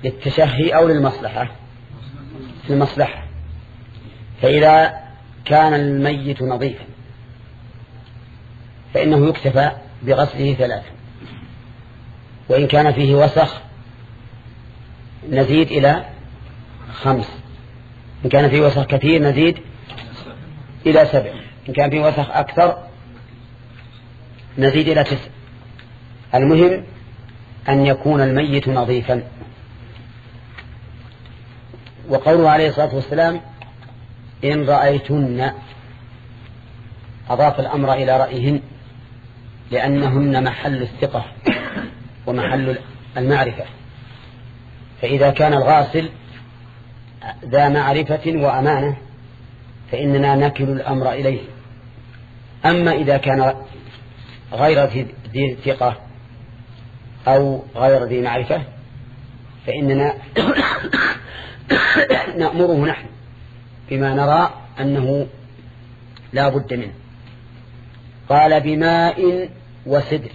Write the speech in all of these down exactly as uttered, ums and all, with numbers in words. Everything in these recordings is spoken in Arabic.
للتشهي أو للمصلحة؟ للمصلحة. فإذا كان الميت نظيفا فإنه يكتفى بغسله ثلاثا، وإن كان فيه وسخ نزيد إلى خمس، إن كان فيه وسخ كثير نزيد إلى سبع، إن كان فيه وسخ أكثر نزيد إلى تسع. المهم أن يكون الميت نظيفا. وقوله عليه الصلاة والسلام إن رأيتن، أضاف الأمر إلى رأيهن لأنهن محل الثقة ومحل المعرفة، فإذا كان الغاسل ذا معرفة وأمانة فإننا نكل الأمر إليه. أما إذا كان غير ذي ثقة أو غير ذي معرفة فإننا نأمره نحن بما نرى أنه لا بد منه. قال بماء وسدر،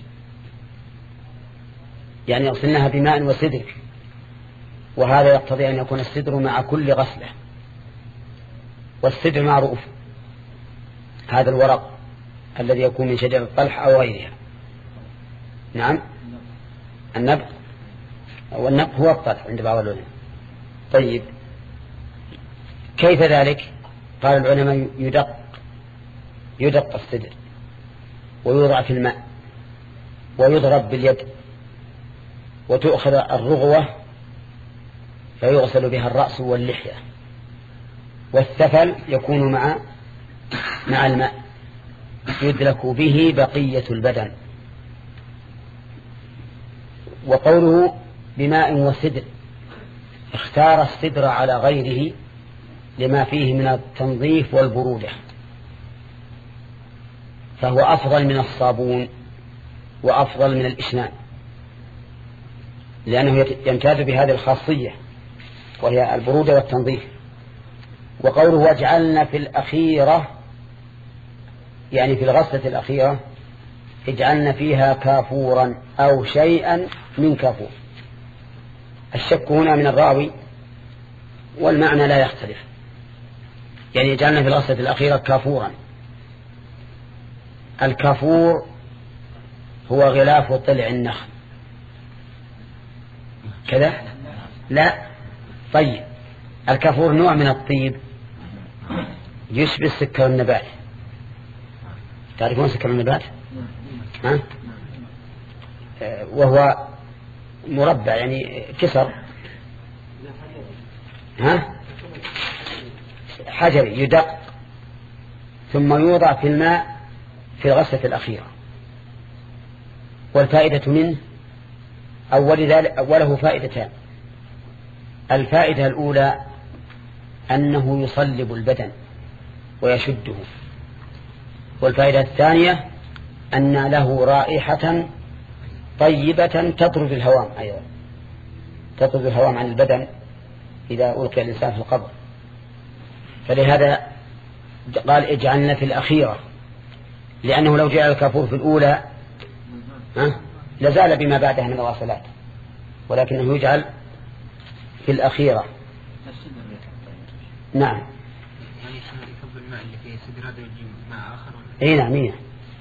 يعني يغسلنها بماء وسدر، وهذا يقتضي أن يكون السدر مع كل غسلة. والسدر معروف، هذا الورق الذي يكون من شجر الطلح أو غيرها. نعم، النبق، والنبق هو الطلح عند بعض العلماء. طيب كيف ذلك؟ قال العلماء يدق يدق السدر ويوضع في الماء ويضرب باليد وتؤخذ الرغوة فيغسل بها الرأس واللحية، والثفل يكون مع مع الماء يدلك به بقية البدن. وقوله بماء وسدر اختار السدر على غيره لما فيه من التنظيف والبرودة، فهو أفضل من الصابون وأفضل من الإشنان لأنه يمتاز بهذه الخاصية وهي البرودة والتنظيف. وقوله واجعلنا في الأخيرة يعني في الغسلة الأخيرة اجعلنا فيها كافورا أو شيئا من كافور. الشك هنا من الراوي والمعنى لا يختلف، يعني اجعلنا في الغسلة الأخيرة كافورا. الكافور هو غلاف طلع النخل كذا؟ لا. طيب الكافور نوع من الطيب يشبه سكر النبات. تعرفون سكر النبات؟ ها؟ وهو مربع يعني كسر، ها؟ حجري يدق ثم يوضع في الماء في الغسلة الأخيرة. والفائدة منه أول ذلك أوله فائدتان. الفائدة الأولى أنه يصلب البدن ويشده، والفائدة الثانية أن له رائحة طيبة تطرد الهوام، أيضا تطرد الهوام عن البدن إذا ألقي الإنسان في القبر. فلهذا قال اجعلنا في الأخيرة، لأنه لو جعل الكافور في الأولى ها لزال بما بعدها من الغسلات، ولكنه يجعل في الأخيرة. نعم. اي نعم مية.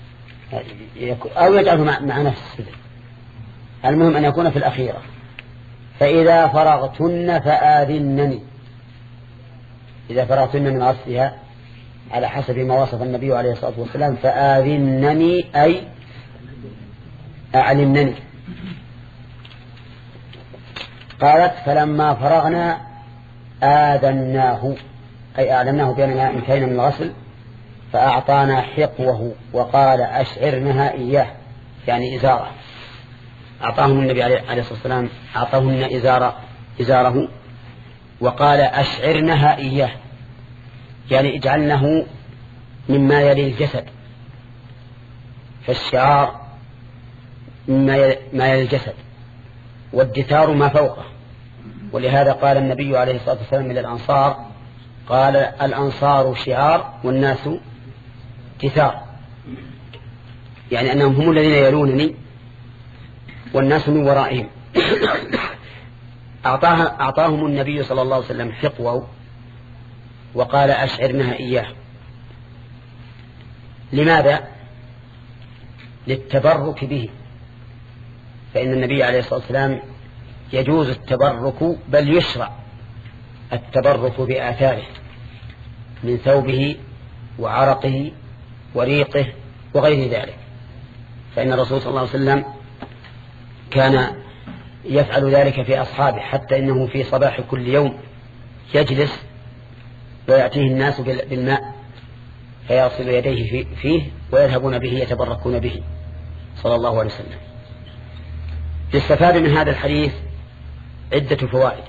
أو يجعله مع, مع نفس السدر. المهم أن يكون في الأخيرة. فإذا فرغتن فآذنني، إذا فرغتن من غسلها على حسب ما وصف النبي عليه الصلاة والسلام فآذنني أي أعلمنني. قالت فلما فرغنا آذناه أي أعلمناه بأننا انتهينا من الغسل، فأعطانا حقوه وقال أشعرنها إياه يعني إزاره. أعطاهم النبي عليه الصلاة والسلام أعطاهن إزار إزاره وقال أشعرنها إياه يعني اجعلنه مما يلي الجسد، فالشعار مما يلي الجسد والدثار ما فوقه. ولهذا قال النبي عليه الصلاة والسلام للأنصار قال الأنصار شعار والناس دثار، يعني أنهم هم الذين يلونني والناس من ورائهم. أعطاها أعطاهم النبي صلى الله عليه وسلم حقوا وقال أشعرنها إياه. لماذا؟ للتبرك به، فإن النبي عليه الصلاة والسلام يجوز التبرك بل يشرع التبرك بآثاره من ثوبه وعرقه وريقه وغير ذلك، فإن الرسول صلى الله عليه وسلم كان يفعل ذلك في أصحابه، حتى إنه في صباح كل يوم يجلس ويأتيه الناس بالماء فيغسل يديه فيه ويذهبون به يتبركون به صلى الله عليه وسلم. يستفاد من هذا الحديث عدة فوائد.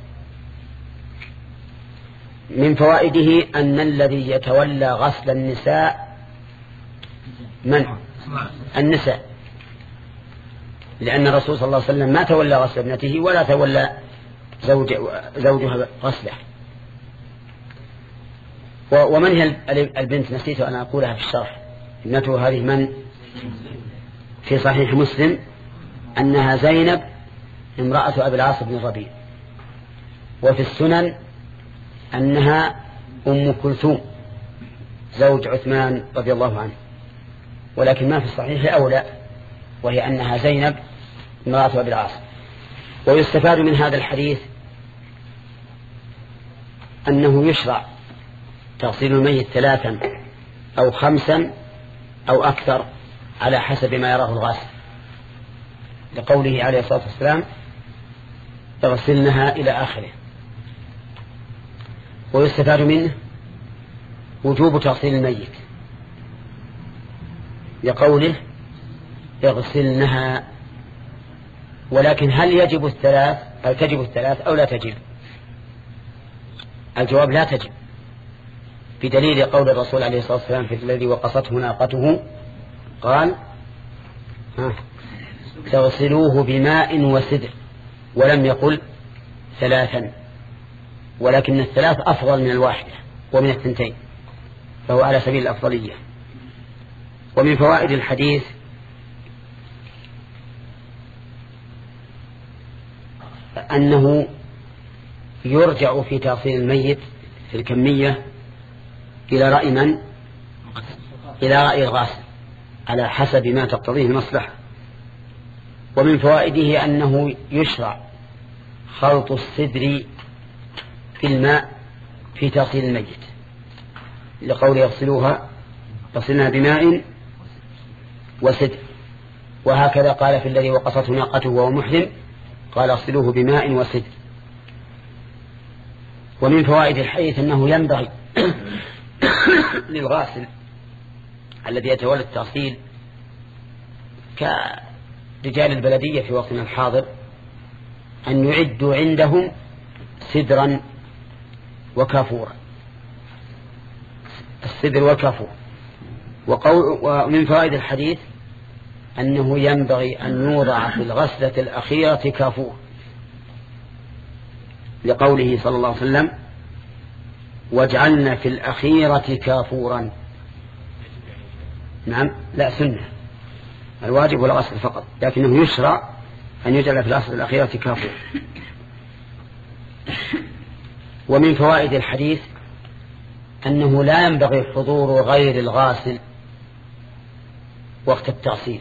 من فوائده أن الذي يتولى غسل النساء من؟ النساء، لأن الرسول صلى الله عليه وسلم ما تولى غسل ابنته ولا تولى زوج زوجها غسله. ومن هي البنت؟ نسيت أن أقولها في الشرح. ابنته هذه من؟ في صحيح مسلم أنها زينب امرأة أبي العاص بن الربيع، وفي السنن أنها أم كلثوم زوج عثمان رضي الله عنه، ولكن ما في الصحيح أولى، وهي أنها زينب امرأة أبي العاص. ويستفاد من هذا الحديث أنه يشرع تغسيل الميت ثلاثا أو خمسا أو أكثر على حسب ما يراه الغاسل، لقوله عليه الصلاة والسلام تغسلنها إلى آخره. ويستفاد منه وجوب تغسيل الميت لقوله يغسلنها. ولكن هل يجب الثلاث هل تجب الثلاث أو لا تجب؟ الجواب لا تجب، بدليل قول الرسول عليه الصلاة والسلام في الذي وقصته ناقته قال ها تغسلوه بماء وسدر، ولم يقل ثلاثا، ولكن الثلاث أفضل من الواحدة ومن الثنتين، فهو على سبيل الأفضلية. ومن فوائد الحديث أنه يرجع في تغسيل الميت في الكمية إلى رأي من؟ إلى رأي الغاسل على حسب ما تقتضيه المصلحة. ومن فوائده أنه يشرع خلط السدر في الماء في تغسيل الميت، لقول يغسلوها يغسلنا بماء وسدر. وهكذا قال في الذي وقصته ناقته وهو محرم قال اغسلوه بماء وسدر. ومن فوائد الحديث أنه ينبغي للغاسل الذي يتولى التغسيل كرجال البلدية في وقتنا الحاضر أن يعدوا عندهم سدرا وكافورا، السدر والكافور. ومن فوائد الحديث أنه ينبغي أن يوضع في الغسلة الأخيرة كافور، لقوله صلى الله عليه وسلم واجعلنا في الأخيرة كافورا. نعم، لا سنة، الواجب والغسل فقط، لكنه يشرع أن يجعل في الغسلة الأخيرة كافور. ومن فوائد الحديث أنه لا ينبغي حضور غير الغاسل وقت التغسيل.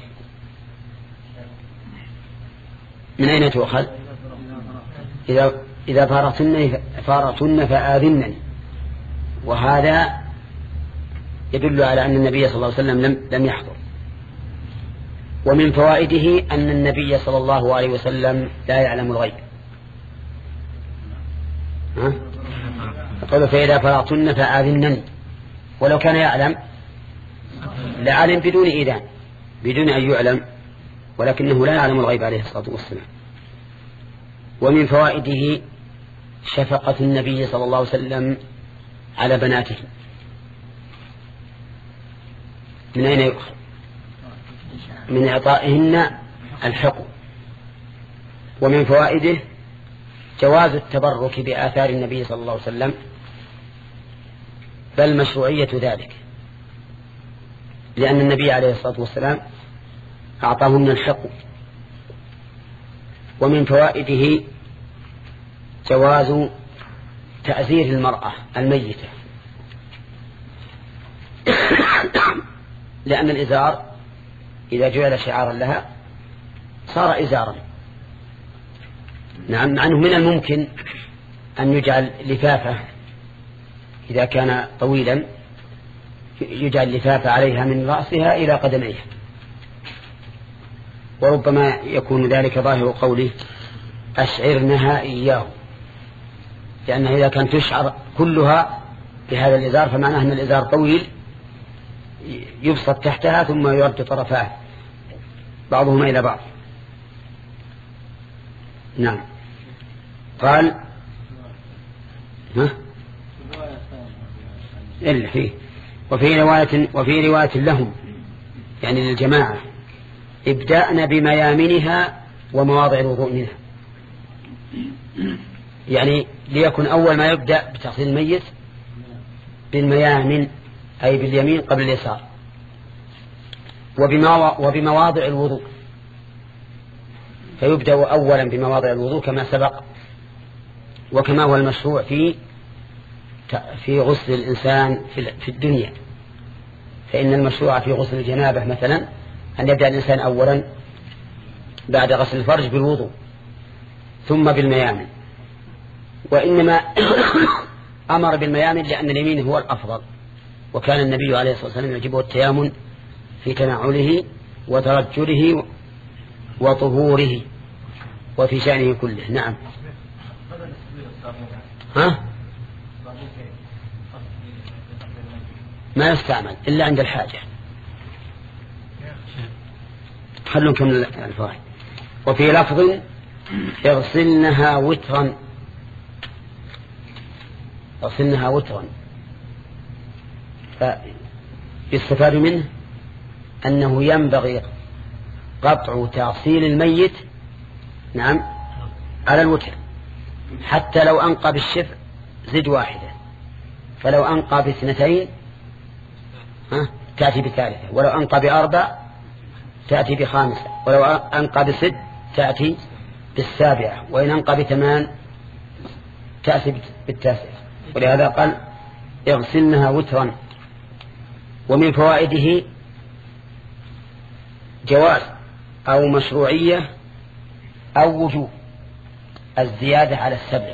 من أين تؤخذ؟ إذا إذا فارتن فارتن فآذنني، وهذا يدل على أن النبي صلى الله عليه وسلم لم لم يحضر. ومن فوائده أن النبي صلى الله عليه وسلم لا يعلم الغيب، ها؟ قال فإذا فرغتن فآذنني، ولو كان يعلم لعلم بدون إذان، بدون أن يعلم، ولكنه لا يعلم الغيب عليه الصلاة والسلام. ومن فوائده شفقة النبي صلى الله عليه وسلم على بناته. من أين يؤخذ؟ من إعطائهن الحق. ومن فوائده جواز التبرك بآثار النبي صلى الله عليه وسلم، بل مشروعية ذلك، لأن النبي عليه الصلاة والسلام أعطاهن الحق. ومن فوائده جواز تأزير المرأة الميتة، لأن الإزار إذا جعل شعارا لها صار إزارا. نعم، مع أنه من الممكن أن يجعل لفافة إذا كان طويلا، يجعل لفافة عليها من رأسها إلى قدميها، وربما يكون ذلك ظاهر قوله أشعرنها إياه، لأنها إذا كانت تشعر كلها بهذا الإزار فمعناه أن الإزار طويل يبسط تحتها ثم يرد طرفاه بعضهما إلى بعض. نعم. قال ها إلا فيه وفي رواية وفي رواية لهم يعني للجماعة ابدأنا بميامنها ومواضع الوضوء منها، يعني ليكن أول ما يبدأ بتغسيل الميت بالميامن أي باليمين قبل اليسار، وبمواضع الوضوء، فيبدأ أولا بمواضع الوضوء كما سبق، وكما هو المشروع في في غسل الإنسان في الدنيا. فإن المشروع في غسل الجنابة مثلا أن يبدأ الإنسان أولا بعد غسل الفرج بالوضوء ثم بالميامن، وإنما أمر بالميامن لأن اليمين هو الأفضل، وكان النبي عليه الصلاة والسلام يجب التيامن في تنعله وترجله وطهوره وفي شأنه كله. نعم. ها؟ ما يستعمل إلا عند الحاجة. خلوا نكمل الفوائد. وفي لفظ اغسلنها وترا، اغسلنها وترا، فيستفاد منه أنه ينبغي قطع تغسيل الميت نعم على الوتر، حتى لو أنقى بالشفع زد واحدة، فلو أنقى باثنتين ها تأتي بثالثة، ولو أنقى بأربع تأتي بخامسة، ولو أنقى بست تأتي بالسابعة، وإن أنقى بثمان تأتي بالتاسعة. ولهذا قال اغسلنها وترا. ومن فوائده جواز أو مشروعية أو وجوب الزيادة على السبع،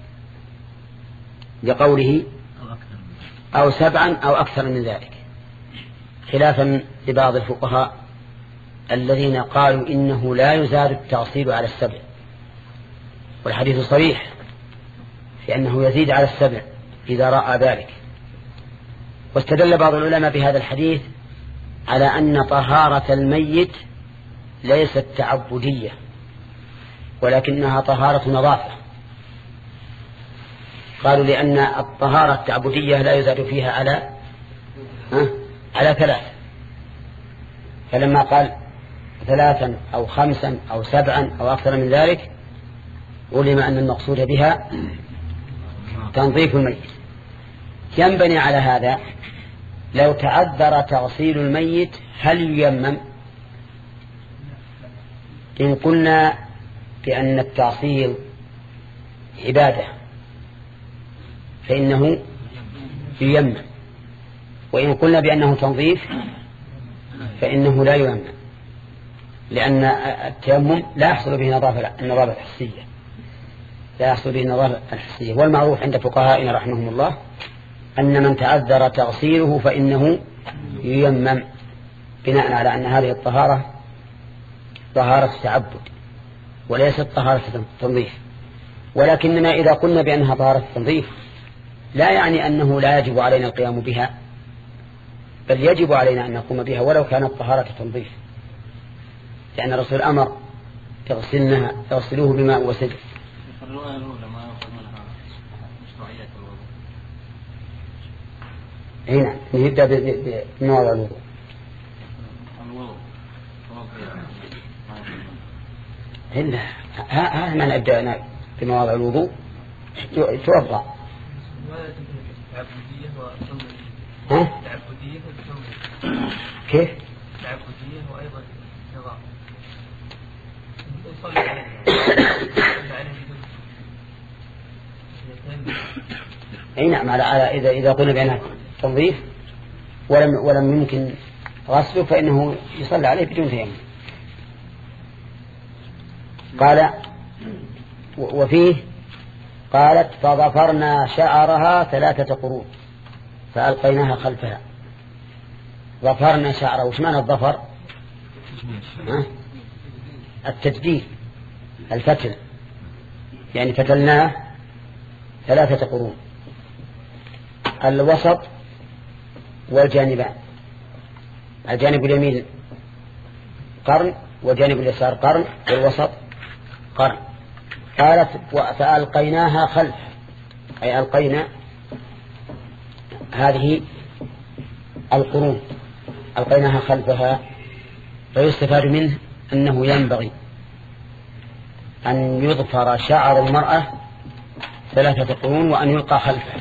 لقوله أو سبعا أو أكثر من ذلك، خلافا لبعض الفقهاء الذين قالوا إنه لا يزاد التغسيل على السبع، والحديث صريح في أنه يزيد على السبع إذا رأى ذلك. واستدل بعض العلماء بهذا الحديث على أن طهارة الميت ليست تعبدية ولكنها طهارة نظافة. قالوا لأن الطهارة التعبدية لا يزاد فيها على ها على ثلاث، فلما قال ثلاثا أو خمسا أو سبعا أو أكثر من ذلك علم أن المقصود بها تنظيف الميت. ينبني على هذا لو تعذر تغسيل الميت هل ييمم؟ إن قلنا بأن التغسيل عبادة فإنه ييمم، وإن قلنا بأنه تنظيف فإنه لا ييمم، لأن التيمم لا يحصل به نظافة النظافة الحسية، لا يحصل به النظافة الحسية. والمعروف عند فقهائنا رحمهم الله أن من تعذر تغسيله فإنه ييمم، بناء على أن هذه الطهارة طهارة تعبد وليست طهارة تنظيف. ولكننا إذا قلنا بأنها طهارة تنظيف لا يعني أنه لا يجب علينا القيام بها، بل يجب علينا أن نقوم بها ولو كانت طهارة تنظيف، لأن الرسول أمر تغسلنها تغسلوه بماء وسدر. هنا نبدأ بمواضع الوضوء. هنا ها ما نبدأ بمواضع الوضوء توضأ. ها؟ كيف؟ تعبدية وأيضا نظام. أي نعم، على إذا إذا قلنا بأنها تنظيف ولم ولم يمكن غسله فإنه يصلى عليه بدون تيمم. قال وفيه قالت فظفرنا شعرها ثلاثة قرون فألقيناها خلفها. ظفرنا شعرها، وش معنى الظفر؟ التجديد، الفتل، يعني فتلناه ثلاثة قرون، الوسط والجانبان، الجانب اليمين قرن والجانب اليسار قرن والوسط قرن. قالت فألقيناها خلف، أي ألقينا هذه القرون ألقيناها خلفها. فيستفاد منه أنه ينبغي أن يظفر شعر المرأة ثلاثة قرون وأن يلقى خلفه.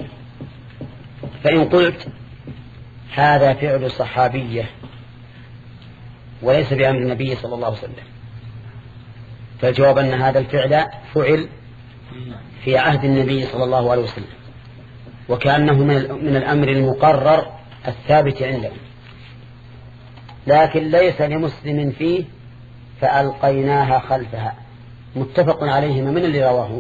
فإن قلت هذا فعل صحابية وليس بأمر النبي صلى الله عليه وسلم، فالجواب أن هذا الفعل فعل في عهد النبي صلى الله عليه وسلم، وكأنه من الأمر المقرر الثابت عنده، لكن ليس لمسلم فيه فألقيناها خلفها. متفق عليهما، من اللي رواه؟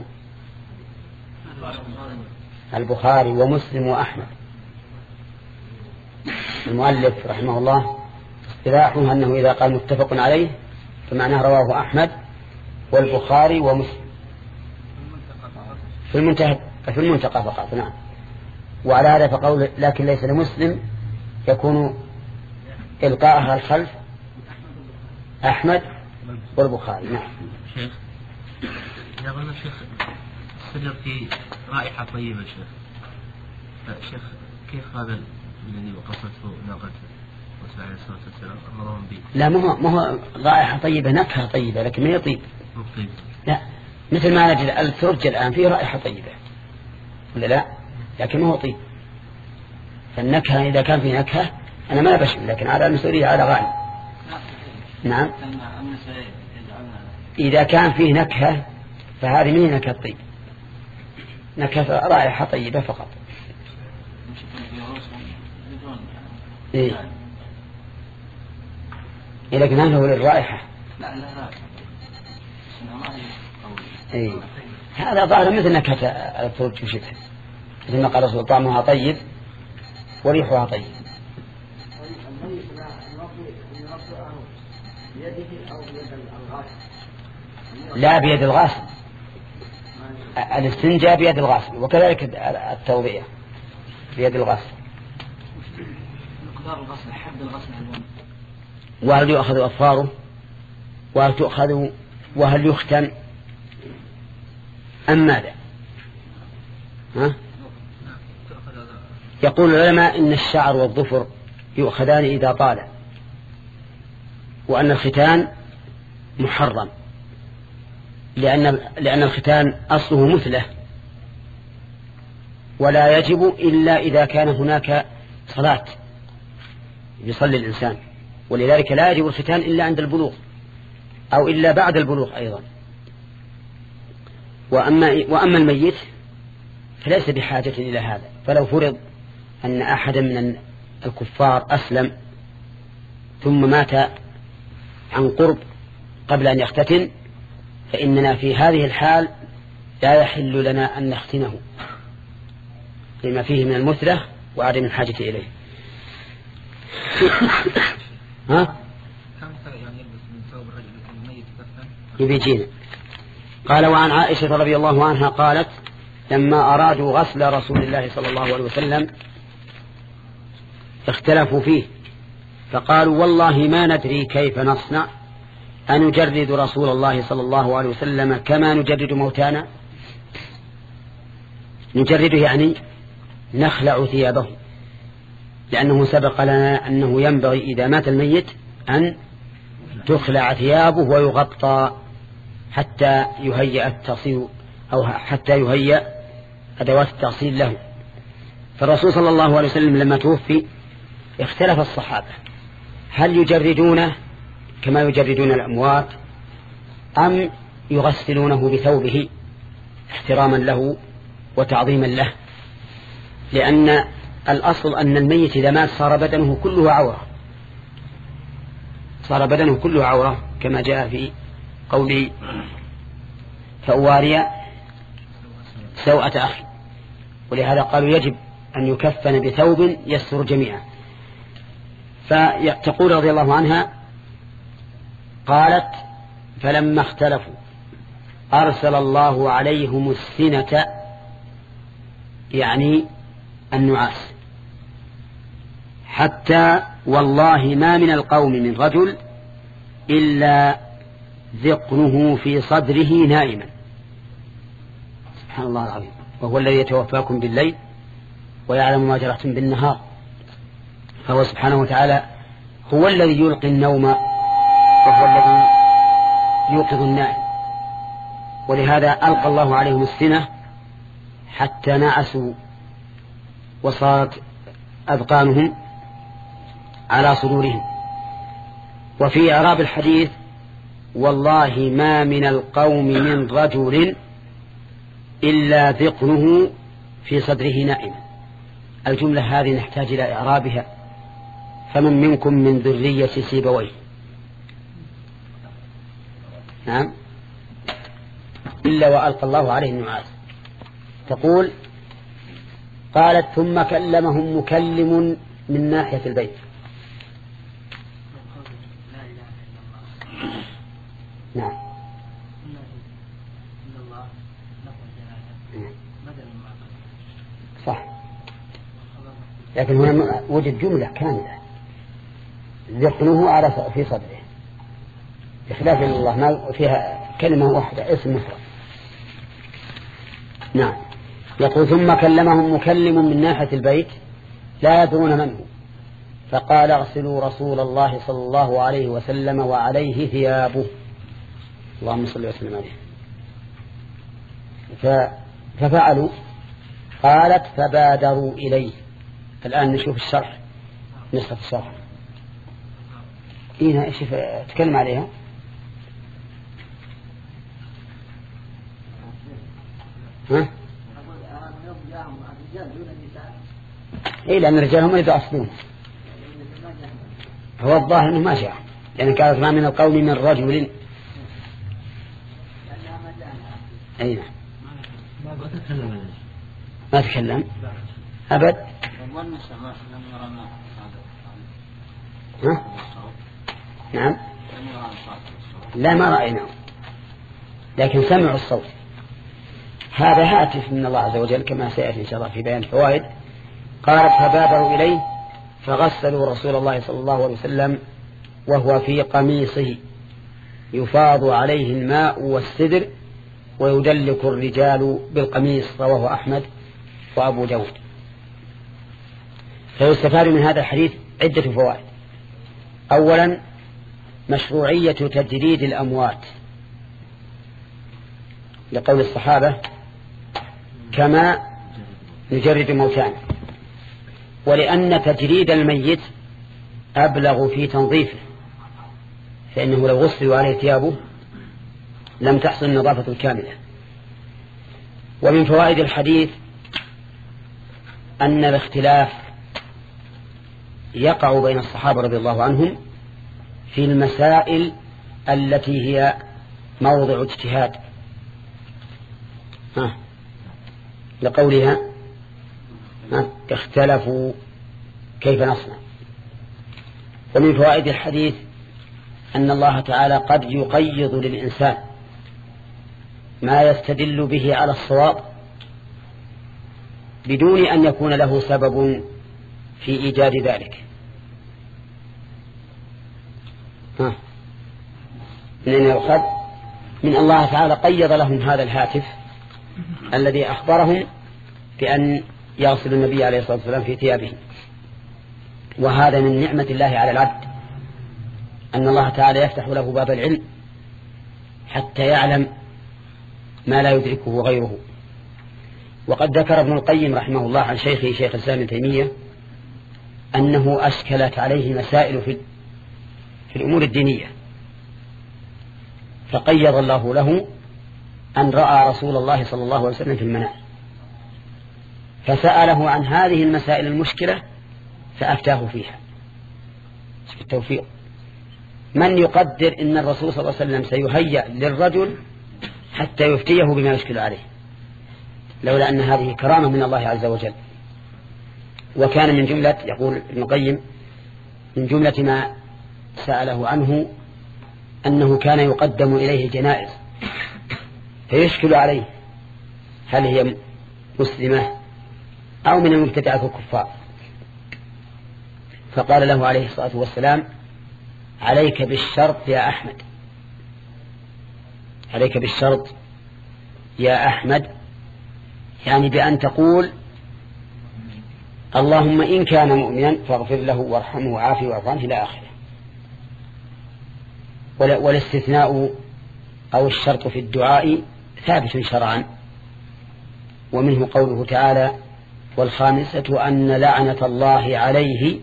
البخاري ومسلم وأحمد. المؤلف رحمه الله اصطلاحه أنه إذا قال متفق عليه فمعناه رواه أحمد والبخاري ومسلم في المنتهى في المنتقى فقط. نعم. وعلى هذا فقول لكن ليس لمسلم يكون إلقاءها الخلف أحمد والبخاري. نعم. شيخ إذا قلنا شيخ السدر في رائحة طيبة شيخ، شيخ كيف هذا الذي وقفته ناقته وسعى عليه الصلاة والسلام أمرهم به؟ لا، ما هو ما هو رائحة طيبة، نكهة طيبة، لكن ما يطيب. طيب. لا، مثل ما نجد الثرج الآن فيه رائحة طيبة ولا لا؟ لكن ما هو طيب. فالنكهة إذا كان فيه نكهة أنا ما بشم، لكن على المسؤولية على غالب. نعم. إذا كان فيه نكهة فهذه من نكهة طيب، نكهة رائحة طيبة فقط. إيه. إيه لكن هذا هو للرائحة. لا لا لا. إيه. هذا ظاهر مثل نكهة الثلج وشبه، مثل ما قال رسول طعمها طيب وريحها طيب. لا، بيد الغاسل. الاستنجاء بيد الغاسل، وكذلك التوضية بيد الغاسل. مقدار الغسل، حد الغسل الوان. وهل يؤخذ أظفاره وهل تؤخذ وهل يختن أم ماذا؟ ها؟ يقول العلماء إن الشعر والظفر يؤخذان إذا طال، وأن الختان محرم، لأن لأن الختان أصله مثله ولا يجب إلا إذا كان هناك صلاة يصلي الإنسان، ولذلك لا يجب الختان إلا عند البلوغ أو إلا بعد البلوغ أيضا. وأما, وأما الميت فليس بحاجة إلى هذا. فلو فرض أن أحدا من الكفار أسلم ثم مات عن قرب قبل أن يختتن، فإننا في هذه الحال لا يحل لنا أن نختنه لما فيه من المثلة وعدم الحاجة إليه. ها؟ يبيجين. قال وعن عائشة رضي الله عنها قالت لما أرادوا غسل رسول الله صلى الله عليه وسلم اختلفوا فيه فقالوا والله ما ندري كيف نصنع، أنجرد رسول الله صلى الله عليه وسلم كما نجرد موتانا؟ نجرده يعني نخلع ثيابه، لأنه سبق لنا أنه ينبغي إذا مات الميت أن تخلع ثيابه ويغطى حتى يهيئ التغسيل أو حتى يهيئ أدوات التغسيل له. فالرسول صلى الله عليه وسلم لما توفي اختلف الصحابة هل يجردونه كما يجردون الأموات أم يغسلونه بثوبه احتراما له وتعظيما له، لأن الأصل أن الميت إذا مات صار بدنه كله عورة، صار بدنه كله عورة كما جاء في قول فأواري سوءة أخي، ولهذا قالوا يجب أن يكفن بثوب يستر جميعا. فتقول رضي الله عنها قالت فلما اختلفوا أرسل الله عليهم السنة، يعني النعاس، حتى والله ما من القوم من رجل إلا ذقنه في صدره نائما. سبحان الله العظيم. وهو الذي يتوفاكم بالليل ويعلم ما جرحتم بالنهار، فهو سبحانه وتعالى هو الذي يلقي النوم وهو الذي يوقظ النائم، ولهذا ألقى الله عليهم السنة حتى نعسوا وصارت أذقانهم على صدورهم. وفي إعراب الحديث والله ما من القوم من رجل إلا ذقنه في صدره نائما، الجملة هذه نحتاج إلى إعرابها. فمن منكم من ذرية سيبويه، نعم، إلا وألقى الله عليه النعاس. تقول قالت ثم كلمهم مكلم من ناحية البيت. نعم صح، لكن هنا وجد جملة كاملة ذقنه على في صدره، بخلاف الله ما فيها كلمة واحدة اسم مفرد. نعم. يقول ثم كلمهم مكلم من ناحية البيت لا يدرون من هو، فقال اغسلوا رسول الله صلى الله عليه وسلم وعليه ثيابه، اللهم صل وسلم عليه. ففعلوا. قالت فبادروا إليه. الآن نشوف الشرح، نسخة الشرح هنا ايش تكلم عليها. ها؟ إيه لأن الرجال هم اللي أصلون، هو الظاهر أنه ما جاء، لأن يعني كانت ما من القوم من رجل. أين ما تكلم أبد. ها؟ نعم لا ما رأيناه، لكن سمعوا الصوت. هذا هاتف من الله عز وجل كما سيأتي إن شاء الله في بيان الفوائد. قالت فبادروا إليه فغسلوا رسول الله صلى الله عليه وسلم وهو في قميصه يفاض عليه الماء والسدر ويدلك الرجال بالقميص، رواه أحمد وأبو داود. فيستفاد من هذا الحديث عدة فوائد. أولا مشروعية تجريد الأموات لقول الصحابة كما نجرد موتانا، ولأن تجريد الميت أبلغ في تنظيفه، فإنه لو غسل عليه ثيابه لم تحصل النظافة الكاملة. ومن فوائد الحديث أن الاختلاف يقع بين الصحابة رضي الله عنهم في المسائل التي هي موضع اجتهاد، ها لقولها ها اختلفوا كيف نصنع. ومن فوائد الحديث أن الله تعالى قد يقيض للإنسان ما يستدل به على الصواب بدون أن يكون له سبب في إيجاد ذلك. ها من أين يؤخذ؟ من الله تعالى قيض لهم هذا الهاتف الذي أخبرهم بأن يغسل النبي عليه الصلاة والسلام في ثيابه. وهذا من نعمة الله على العبد، أن الله تعالى يفتح له باب العلم حتى يعلم ما لا يدركه غيره. وقد ذكر ابن القيم رحمه الله عن شيخه شيخ الإسلام ابن تيمية أنه أشكلت عليه مسائل في, في الأمور الدينية، فقيض الله له أن رأى رسول الله صلى الله عليه وسلم في المنام، فسأله عن هذه المسائل المشكلة فأفتاه فيها. شوف التوفيق. من يقدر إن الرسول صلى الله عليه وسلم سيهيأ للرجل حتى يفتيه بما يشكل عليه، لولا أن هذه كرامة من الله عز وجل. وكان من جملة، يقول ابن القيم، من جملة ما سأله عنه أنه كان يقدم إليه جنائز فيشكل عليه هل هي مسلمة أو من المبتدعة الكفار، فقال له عليه الصلاة والسلام: عليك بالشرط يا أحمد، عليك بالشرط يا أحمد، يعني بأن تقول: اللهم إن كان مؤمنا فاغفر له وارحمه وعافه واعف عنه إلى آخره. والاستثناء أو الشرط في الدعاء ثابت شرعا، ومنه قوله تعالى: والخامسة أن لعنة الله عليه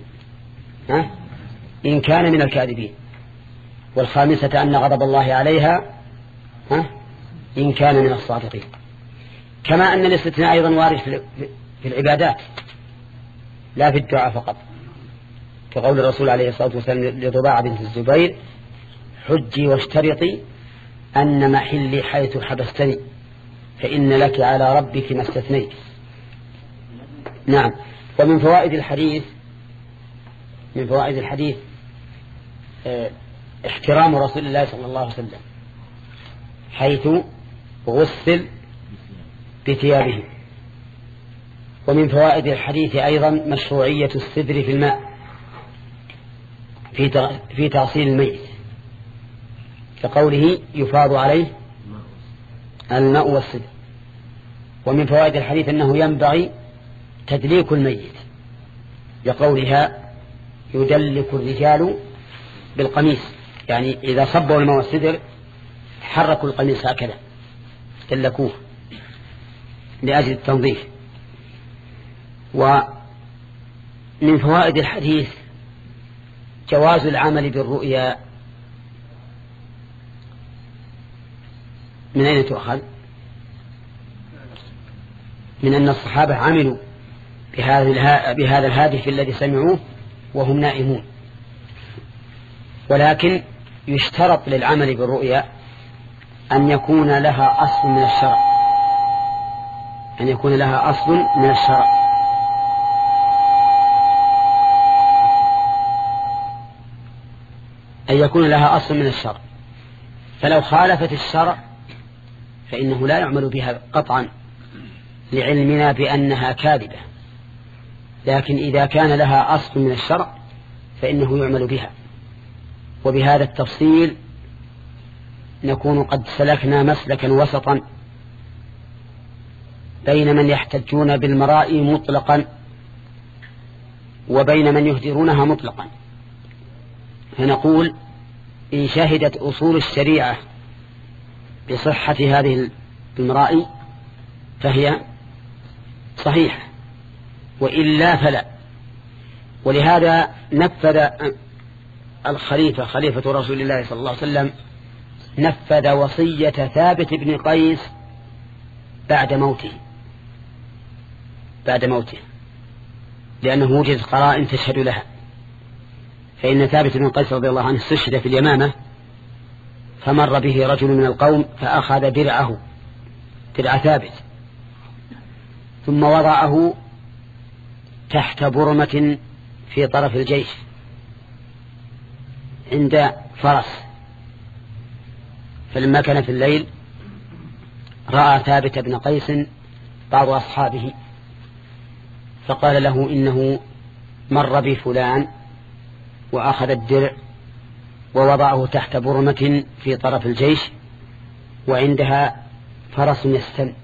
إن كان من الكاذبين، والخامسة أن غضب الله عليها إن كان من الصادقين. كما أن الاستثناء أيضا وارد في العبادات لا في الدعاء فقط، كقول الرسول عليه الصلاة والسلام لضباعة بنت الزبير: حجي واشترطي أن محلي حيث حبستني فإن لك على ربك ما استثنيت. نعم. ومن فوائد الحديث من فوائد الحديث اه احترام رسول الله صلى الله عليه وسلم حيث غسل بثيابه. ومن فوائد الحديث أيضا مشروعية السدر في الماء في في تغسيل الميت، كقوله: يفاض عليه الماء والسدر. ومن فوائد الحديث أنه ينبغي تدليك الميت، لقولها: يدلك الرجال بالقميص، يعني إذا صبوا الماء والسدر حركوا القميص هكذا دلكوه لأجل التنظيف. ومن فوائد الحديث جواز العمل بالرؤيا. من أين تؤخذ؟ من أن الصحابة عملوا بهذا الهادف الذي سمعوه وهم نائمون، ولكن يشترط للعمل بالرؤيا أن يكون لها أصل من الشرع، أن يكون لها أصل من الشرع. أن يكون لها أصل من الشرع، فلو خالفت الشرع فإنه لا يعمل بها قطعا لعلمنا بأنها كاذبة، لكن إذا كان لها أصل من الشرع فإنه يعمل بها. وبهذا التفصيل نكون قد سلكنا مسلكا وسطا بين من يحتجون بالمرائي مطلقا وبين من يهدرونها مطلقا. فنقول: إن شهدت أصول الشريعة بصحة هذه المرائي فهي صحيحة، وإلا فلا. ولهذا نفذ الخليفة خليفة رسول الله صلى الله عليه وسلم نفذ وصية ثابت بن قيس بعد موته بعد موته لأنه وجد قرائن تشهد لها. فإن ثابت بن قيس رضي الله عنه استشهد في اليمامة، فمر به رجل من القوم فأخذ درعه درع ثابت ثم وضعه تحت برمة في طرف الجيش عند فرس. فلما كان في الليل رأى ثابت بن قيس بعض أصحابه فقال له: إنه مر بفلان وأخذ الدرع ووضعه تحت برمة في طرف الجيش وعندها فرس يستن،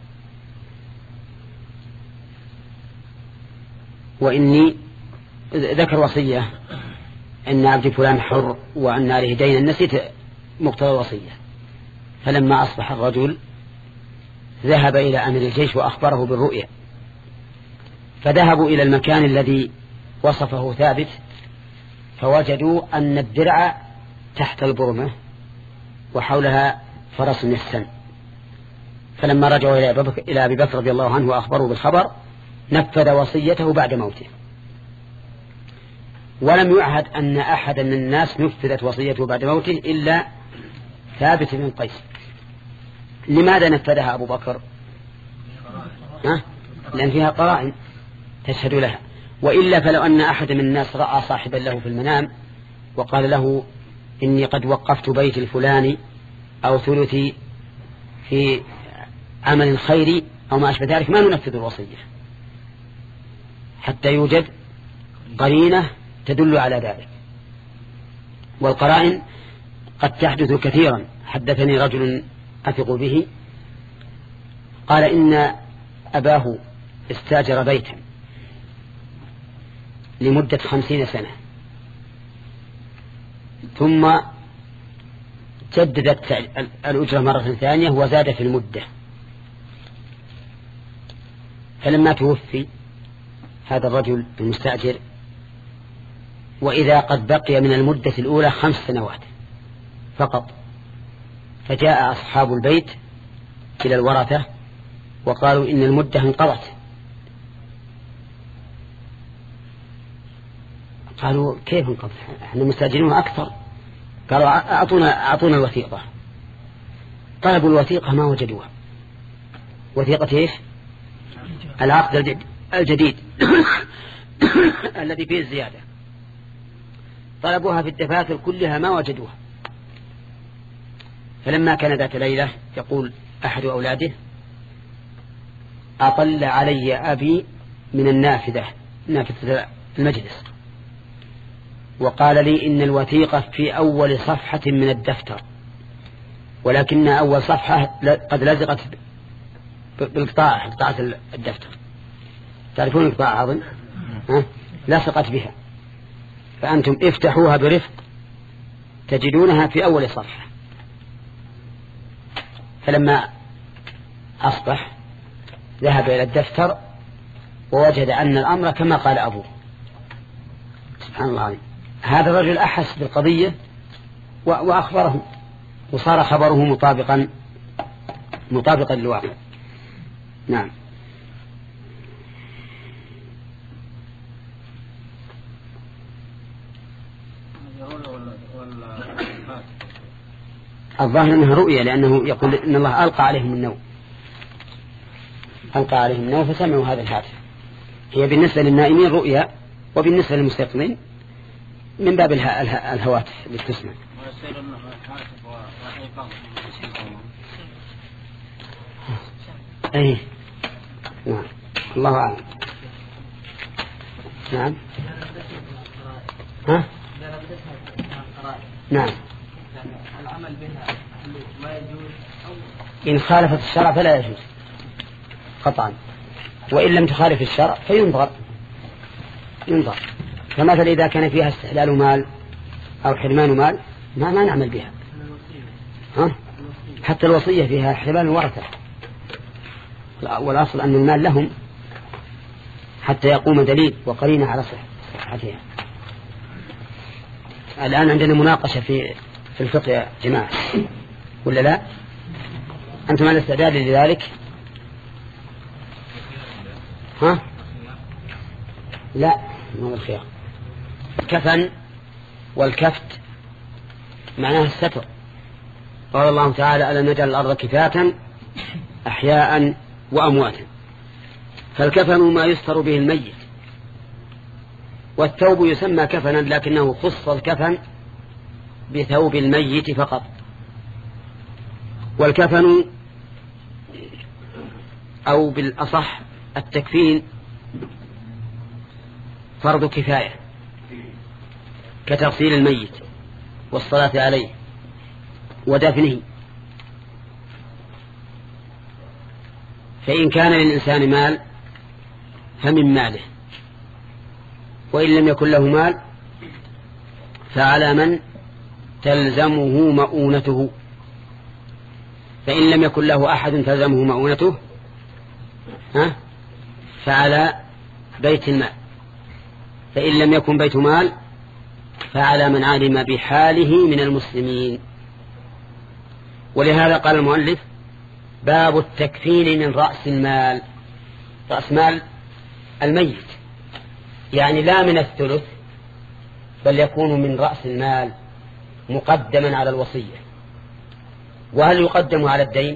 وإني ذكر وصية أن عبد فلان حر وأن عليه دين، نسيت مقتضى الوصية. فلما أصبح الرجل ذهب إلى أمير الجيش وأخبره بالرؤيا، فذهبوا إلى المكان الذي وصفه ثابت فوجدوا أن الدرع تحت البرمة وحولها فرس يستن. فلما رجعوا إلى أبي بكر رضي الله عنه وأخبروا بالخبر نفذ وصيته بعد موته، ولم يعهد أن أحد من الناس نفذت وصيته بعد موته إلا ثابت بن قيس. لماذا نفذها أبو بكر؟ ها؟ لأن فيها قرائن تشهد لها، وإلا فلو أن أحد من الناس رأى صاحبا له في المنام وقال له إني قد وقفت بيت الفلاني أو ثلثي في عمل خيري أو ما أشبه ذلك، ما ننفذ الوصية حتى يوجد قرينة تدل على ذلك. والقرائن قد تحدث كثيرا. حدثني رجل أثق به قال إن أباه استاجر بيتا لمدة خمسين سنة، ثم جددت الأجرة مرة ثانية وزاد في المدة، فلما توفي هذا الرجل المستأجر وإذا قد بقي من المدة الأولى خمس سنوات فقط، فجاء أصحاب البيت إلى الورثة وقالوا إن المدة انقضت. قالوا كيف انقضت؟ احنا مستأجرون أكثر. قالوا أعطونا, أعطونا الوثيقة. طلبوا الوثيقة ما وجدوها. وثيقة إيش؟ العقد الجديد الذي فيه الزيادة. طلبوها في الدفاتر كلها ما وجدوها. فلما كان ذات ليلة يقول أحد أولاده أطل علي أبي من النافذة نافذة المجلس وقال لي إن الوثيقة في أول صفحة من الدفتر، ولكن أول صفحة قد لزقت بالقطاع قطاعة الدفتر. تعرفون القطاع أظن؟ لصقت بها، فأنتم افتحوها برفق تجدونها في أول صفحة. فلما أصبح ذهب إلى الدفتر ووجد أن الأمر كما قال أبوه. سبحان الله. هذا الرجل أحس بالقضية وأخبره، وصار خبره مطابقا مطابقا للواقع. نعم. الظاهر أنها رؤية، لأنه يقول إن الله ألقى عليهم النوم ألقى عليهم النوم فسمعوا هذا الهاتف. هي بالنسبة للنائمين رؤيا، وبالنسبة للمستيقظين من باب الهواتف اللي تسمع. أيه نعم الله أعلم. نعم ها نعم العمل بها ما يجوز، إن خالفت الشرع فلا يجوز قطعا، وإن لم تخالف الشرع فينظر ينظر. فمثلا إذا كان فيها استحلال مال أو حرمان مال ما ما نعمل بها. ها؟ حتى الوصية فيها حرمان الورثة، والأصل أن المال لهم حتى يقوم دليل وقرينة على صحتها. الآن عندنا مناقشة في في الفقه يا جماعة ولا لا؟ أنتم على استعداد لذلك؟ ها؟ لا ما الخيار. الكفن والكفت معناه الستر. قال الله تعالى ألم نجعل الأرض كفاتا أحياء وأمواتا. فالكفن ما يستر به الميت، والثوب يسمى كفنا لكنه خص الكفن بثوب الميت فقط. والكفن أو بالأصح التكفين فرض كفاية كتغسيل الميت والصلاة عليه ودفنه. فإن كان للإنسان مال فمن ماله، وإن لم يكن له مال فعلى من تلزمه مؤونته. فإن لم يكن له أحد تلزمه مؤونته ها فعلى بيت المال. فإن لم يكن بيت مال فعلى من علم بحاله من المسلمين. ولهذا قال المؤلف باب التكفين من رأس المال. رأس مال الميت، يعني لا من الثلث بل يكون من رأس المال مقدما على الوصية. وهل يقدم على الدين؟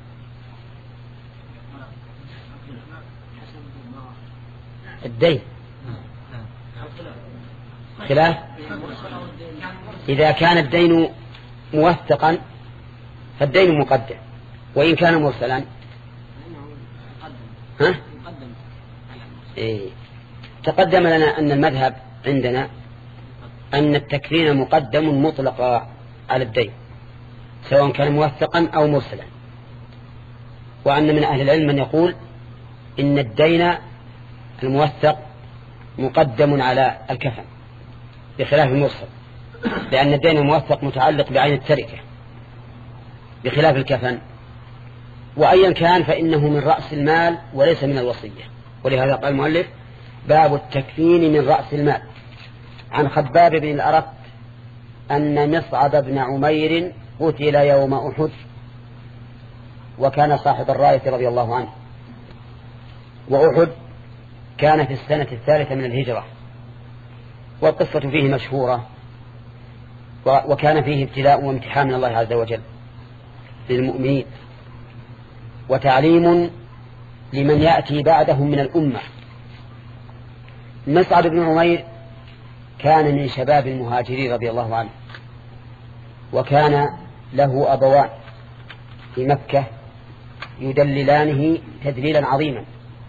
الدين خلاف. إذا كان الدين موثقا فالدين مقدم، وإن كان مرسلا ها؟ إيه. تقدم لنا أن المذهب عندنا أن التكفين مقدم مطلقا على الدين سواء كان موثقا أو مرسلا، وأن من أهل العلم من يقول إن الدين الموثق مقدم على الكفن بخلاف المرسل، لأن الدين الموثق متعلق بعين التركة بخلاف الكفن. وأيا كان فإنه من رأس المال وليس من الوصية. ولهذا قال المؤلف باب التكفين من رأس المال. عن خباب بن الأرت أن مصعب بن عمير قتل يوم أحد، وكان صاحب الراية رضي الله عنه، وأحد كان في السنة الثالثة من الهجرة، والقصة فيه مشهورة، وكان فيه ابتلاء وامتحان من الله عز وجل للمؤمنين وتعليم لمن يأتي بعدهم من الأمة. مصعب بن عمير كان من شباب المهاجرين رضي الله عنه، وكان له أبوان في مكة يدللانه تدليلا عظيما،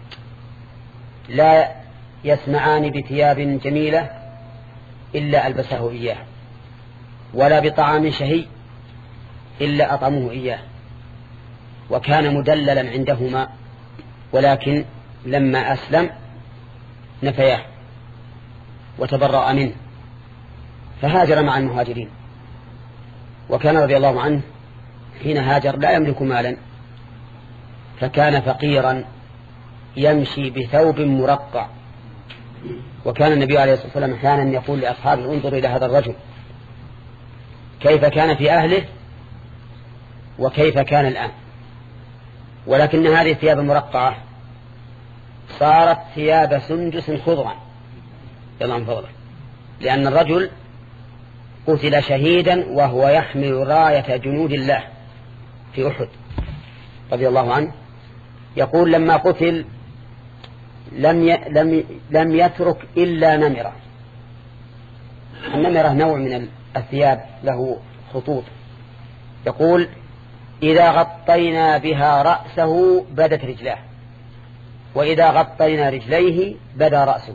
لا يسمعان بثياب جميلة إلا ألبسه إياه، ولا بطعام شهي إلا أطعمه إياه، وكان مدللا عندهما، ولكن لما أسلم نفياه وتبرأ منه فهاجر مع المهاجرين. وكان رضي الله عنه حين هاجر لا يملك مالا، فكان فقيرا يمشي بثوب مرقع. وكان النبي عليه الصلاة والسلام أحيانا يقول لأصحابه انظروا إلى هذا الرجل كيف كان في أهله وكيف كان الآن. ولكن هذه الثياب المرقعة صارت ثياب سندس خضرا يلا من فضله، لأن الرجل قتل شهيدا وهو يحمل راية جنود الله في أحد رضي الله عنه. يقول لما قتل لم ي... لم لم يترك إلا نمرة. النمرة نوع من الثياب له خطوط، يقول إذا غطينا بها رأسه بدت رجلاه، وإذا غطينا رجليه بدا رأسه.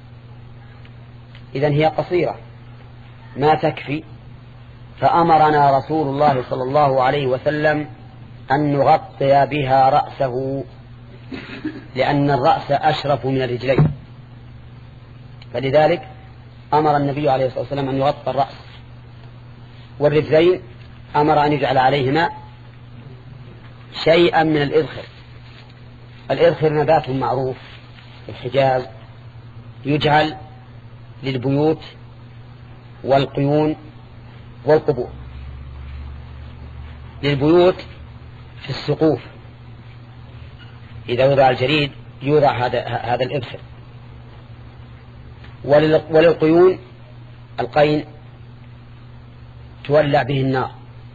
إذن هي قصيرة ما تكفي، فأمرنا رسول الله صلى الله عليه وسلم أن نغطي بها رأسه، لأن الرأس أشرف من الرجلين، فلذلك أمر النبي عليه الصلاة والسلام أن يغطى الرأس، والرجلين أمر أن يجعل عليهما شيئا من الإذخر. الإذخر نبات معروف في الحجاز يجعل للبيوت والقيون والقبور. للبيوت في السقوف إذا وضع الجريد يوضع هذا هذا الإذخر، وللقيون القين تولع به النار،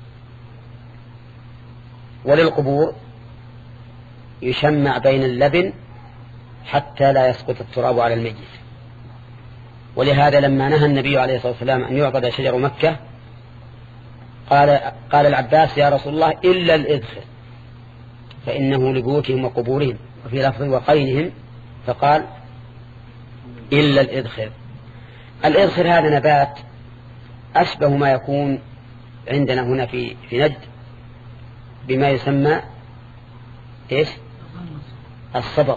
وللقبور يشمع بين اللبن حتى لا يسقط التراب على الميت. ولهذا لما نهى النبي عليه الصلاة والسلام أن يعقد شجر مكة قال, قال العباس يا رسول الله إلا الإذخر فإنه لبيوتهم وقبورهم، وفي لفظ وقينهم فقال إلا الإذخر. الإذخر هذا نبات أشبه ما يكون عندنا هنا في في نجد بما يسمى إيش الصبط،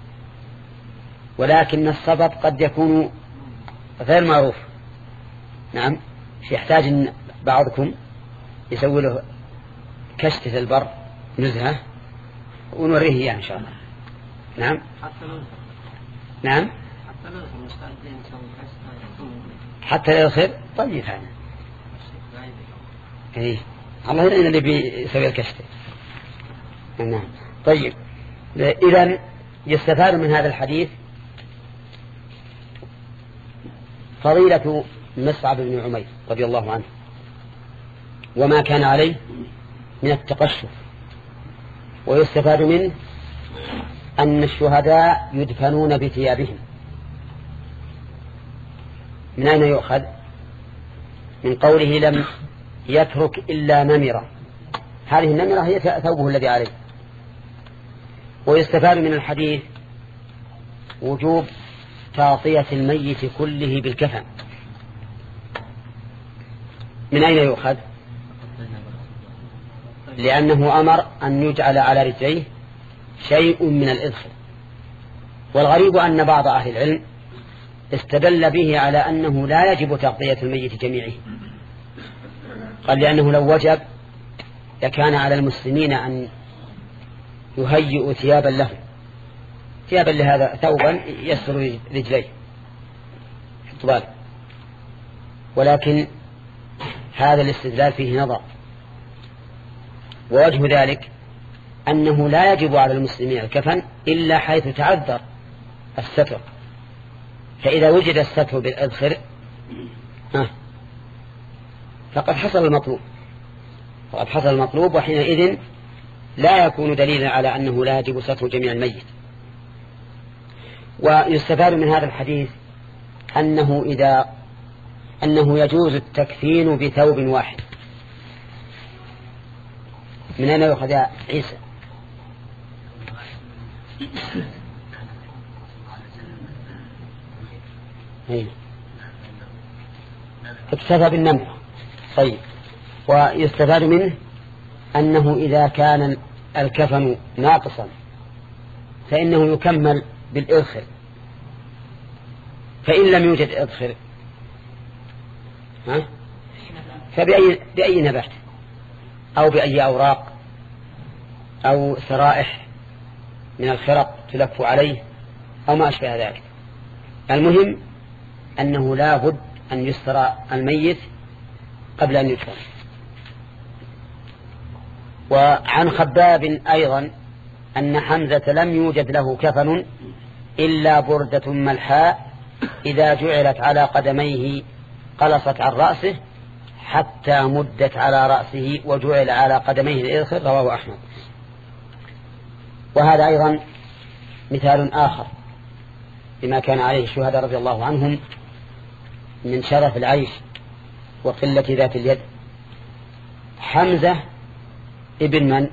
ولكن الصبط قد يكون غير معروف. نعم، يحتاج أن بعضكم يسوي له كشتة البر نزهة ونوريه إياه إن شاء الله. نعم نعم حتى لا يصير طيب هذا إيه الله يرينا اللي بيسوي الكشتة. نعم طيب. إذن يستفاد من هذا الحديث فضيلة مصعب بن عمير رضي الله عنه وما كان عليه من التقشف. ويستفاد منه أن الشهداء يدفنون بثيابهم. من أين يؤخذ؟ من قوله لم يترك إلا نمرة، هذه النمرة هي ثوبه الذي عليه. ويستفاد من الحديث وجوب تغطية الميت كله بالكفن. من أين يؤخذ؟ لأنه أمر أن يجعل على رجليه شيء من الإذخر. والغريب أن بعض أهل العلم استدل به على أنه لا يجب تغطية الميت جميعه، قال لأنه لو وجب لكان على المسلمين أن يهيئوا ثيابا له، ثيابا لهذا ثوبا يستر رجليه، حط بالك. ولكن هذا الاستدلال فيه نظر، ووجه ذلك أنه لا يجب على المسلمين الكفن إلا حيث تعذر الستر. فإذا وجد الستر بالأذخر فقد حصل المطلوب فقد حصل المطلوب وحينئذ لا يكون دليلا على أنه لا يجب ستر جميع الميت. ويستفاد من هذا الحديث أنه إذا أنه يجوز التكفين بثوب واحد. من أين يؤخذ عيسى؟ اكتفى بالنمر. طيب. ويستفاد منه أنه إذا كان الكفن ناقصا فإنه يكمل بالإذخر، فإن لم يوجد إذخر ها فبأي بأي نبات أو بأي أوراق أو سرائح من الخرق تلف عليه أو ما أشبه ذلك. المهم أنه لا بد أن يستر الميت قبل أن يدفن. وعن خباب أيضا أن حمزة لم يوجد له كفن إلا بردة ملحاء إذا جعلت على قدميه قلصت عن رأسه حتى مدت على رأسه وجعل على قدميه الإذخر، رواه أحمد. وهذا أيضا مثال آخر بما كان عليه الشهداء رضي الله عنهم من شرف العيش وقلة ذات اليد. حمزة ابن من؟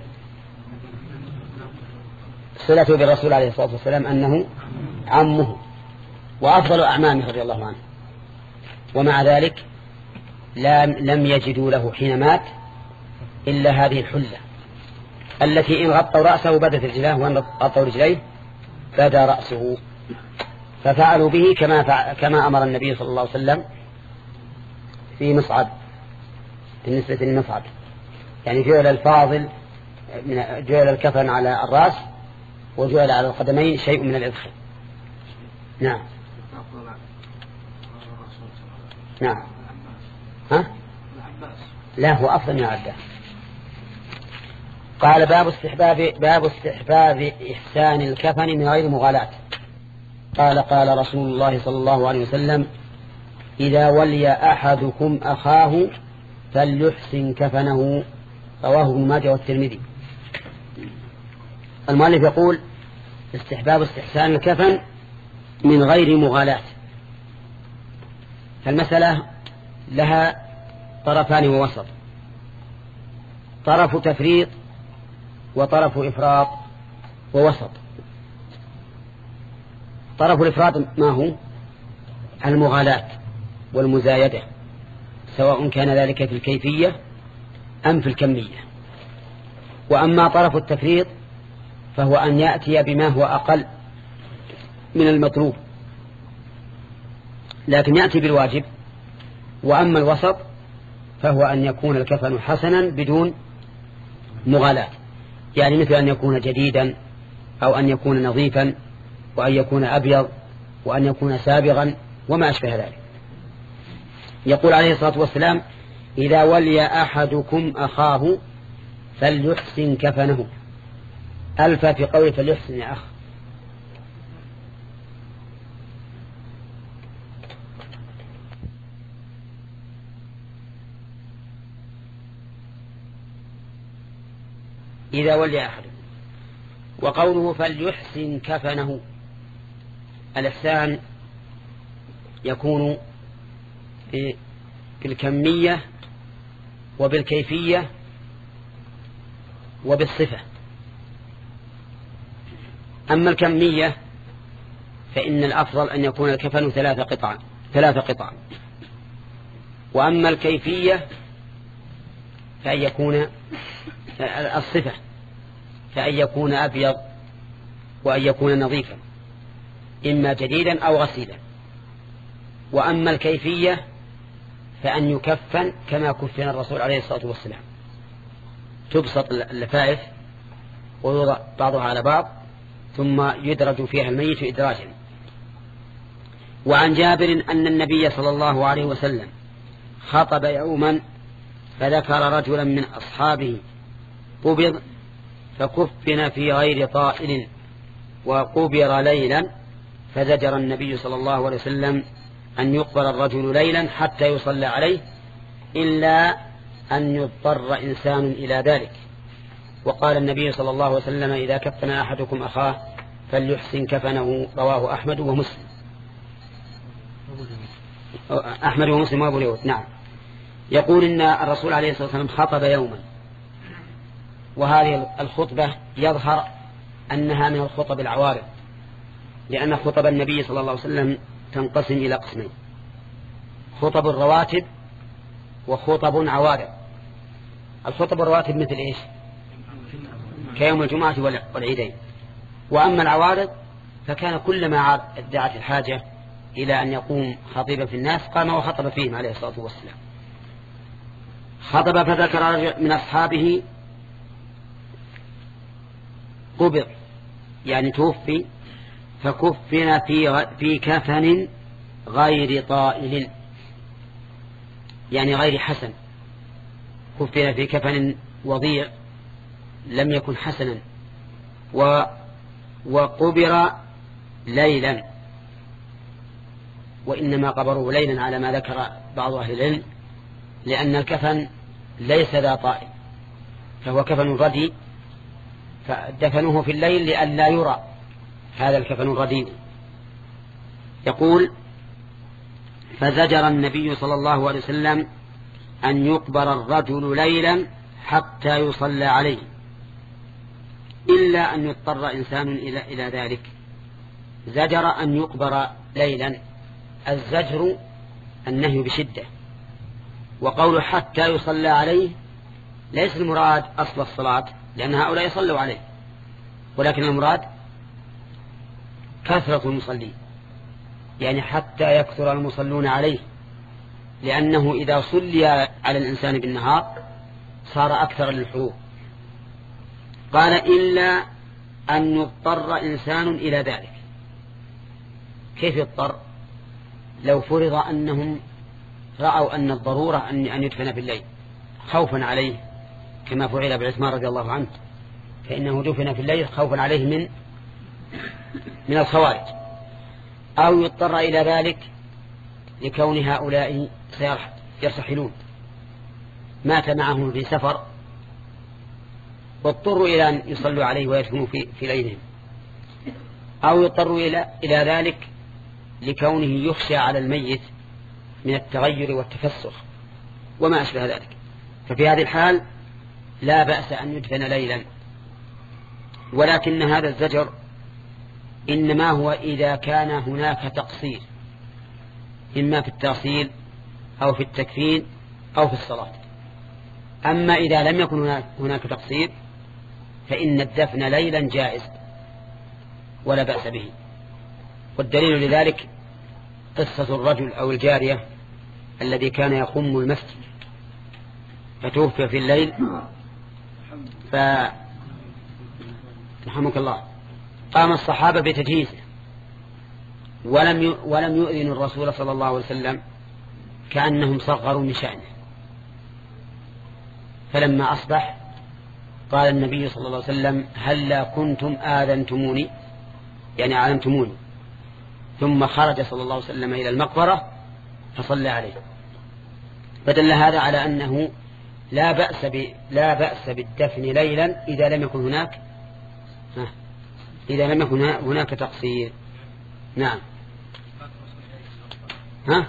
صلته بالرسول عليه الصلاة والسلام أنه عمه وأفضل أعمامه رضي الله عنه، ومع ذلك لم يجدوا له حين مات إلا هذه الحلة التي إن غطوا رأسه بدت رجلاه وإن غطوا رجليه بدا رأسه. ففعلوا به كما, فع... كما أمر النبي صلى الله عليه وسلم في مصعب بالنسبة للمصعب، يعني جعل الفاضل من جعل الكفن على الرأس وجعل على القدمين شيء من الإذخر. نعم نعم ها؟ لا هو أفضل من العباس. قال باب استحباب باب استحباب إحسان الكفن من غير مغالاة. قال قال رسول الله صلى الله عليه وسلم إذا ولي أحدكم أخاه فليحسن كفنه، رواه ابن ماجه والترمذي. المؤلف يقول استحباب استحسان الكفن من غير مغالاة. فالمسألة لها طرفان ووسط، طرف تفريط وطرف إفراط ووسط. طرف الإفراط ما هو؟ المغالاة والمزايدة، سواء كان ذلك في الكيفية أم في الكمية. وأما طرف التفريط فهو أن يأتي بما هو أقل من المطلوب لكن يأتي بالواجب. وأما الوسط فهو أن يكون الكفن حسنا بدون مغالاة، يعني مثل أن يكون جديدا أو أن يكون نظيفا وأن يكون أبيض وأن يكون سابغا وما أشبه ذلك. يقول عليه الصلاة والسلام إذا ولي أحدكم أخاه فليحسن كفنه. ألف في قوله فليحسن يا أخ. إذا ولي أحد. وقوله فليحسن كفنه، الإحسان يكون بالكمية وبالكيفية وبالصفة. أما الكمية فإن الأفضل أن يكون الكفن ثلاثة قطع ثلاثة قطع وأما الكيفية فأن يكون الصفة فأن يكون أبيض وأن يكون نظيفا إما جديدا أو غسيلا. وأما الكيفية فأن يكفن كما كفن الرسول عليه الصلاة والسلام، تبسط اللفائف ويوضع بعضها على بعض ثم يدرج فيها الميت إدراجا. وعن جابر أن النبي صلى الله عليه وسلم خطب يوما فذكر رجلا من أصحابه قبض فكفن في غير طائل وقبر ليلا، فزجر النبي صلى الله عليه وسلم أن يقبر الرجل ليلا حتى يصلى عليه إلا أن يضطر إنسان إلى ذلك. وقال النبي صلى الله عليه وسلم إذا كفن أحدكم أخاه فليحسن كفنه، رواه أحمد ومسلم أحمد ومسلم وأبو داود. نعم. يقول إن الرسول عليه الصلاة والسلام خطب يوما، وهذه الخطبة يظهر أنها من الخطب العوارض، لأن خطب النبي صلى الله عليه وسلم تنقسم إلى قسمين: خطب الرواتب وخطب عوارض. الخطب الرواتب مثل إيش؟ كيوم الجمعة والعيدين. وأما العوارض فكان كلما ادعت الحاجة إلى أن يقوم خطيبا في الناس قام وخطب فيهم عليه الصلاة والسلام. خطب فذكر رجل من أصحابه قبر يعني توفي فكفن في في كفن غير طائل يعني غير حسن، كفن في كفن وضيع لم يكن حسنا، و وقبر ليلا، وإنما قبروه ليلا على ما ذكر بعض أهل العلم، لأن الكفن ليس ذا طائل فهو كفن رديء، فدفنوه في الليل لئلا يرى هذا الكفن الرديء. يقول فزجر النبي صلى الله عليه وسلم أن يقبر الرجل ليلا حتى يصلى عليه إلا أن يضطر إنسان إلى, إلى ذلك. زجر أن يقبر ليلا، الزجر النهي بشدة، وقول حتى يصلى عليه ليس المراد أصل الصلاة لأن هؤلاء يصلوا عليه، ولكن المراد كثرة المصلين، يعني حتى يكثر المصلون عليه، لأنه إذا صلي على الإنسان بالنهار صار أكثر للحروب. قال إلا أن يضطر إنسان إلى ذلك. كيف يضطر؟ لو فرض أنهم رأوا أن الضرورة أن يدفن في الليل خوفا عليه كما فعل بعثمان رضي الله عنه، فإنه دفن في الليل خوفا عليه من من الخوارج، أو يضطر إلى ذلك لكون هؤلاء سيرتحلون، مات معهم في سفر واضطروا إلى أن يصلوا عليه ويدفنوا في, في ليلهم، أو يضطروا إلى, إلى ذلك لكونه يخشى على الميت من التغير والتفسخ وما أشبه ذلك. ففي هذه الحال لا بأس أن يدفن ليلا، ولكن هذا الزجر إنما هو إذا كان هناك تقصير إما في التغسيل أو في التكفين أو في الصلاة. أما إذا لم يكن هناك تقصير فإن الدفن ليلا جائز ولا بأس به. والدليل لذلك قصة الرجل أو الجارية الذي كان يقوم المسجد فتوفي في الليل، ف رحمك الله قام الصحابة بتجهيزه ولم ولم يؤذن الرسول صلى الله عليه وسلم، كأنهم صغروا من شأنه. فلما أصبح قال النبي صلى الله عليه وسلم هلا كنتم آذنتموني يعني علمتموني، ثم خرج صلى الله عليه وسلم إلى المقبرة فصلى عليه. فدل هذا على أنه لا بأس ب... لا بأس بالدفن ليلا إذا لم يكن هناك ها. إذا لم يكن هناك تقصير. نعم. ها؟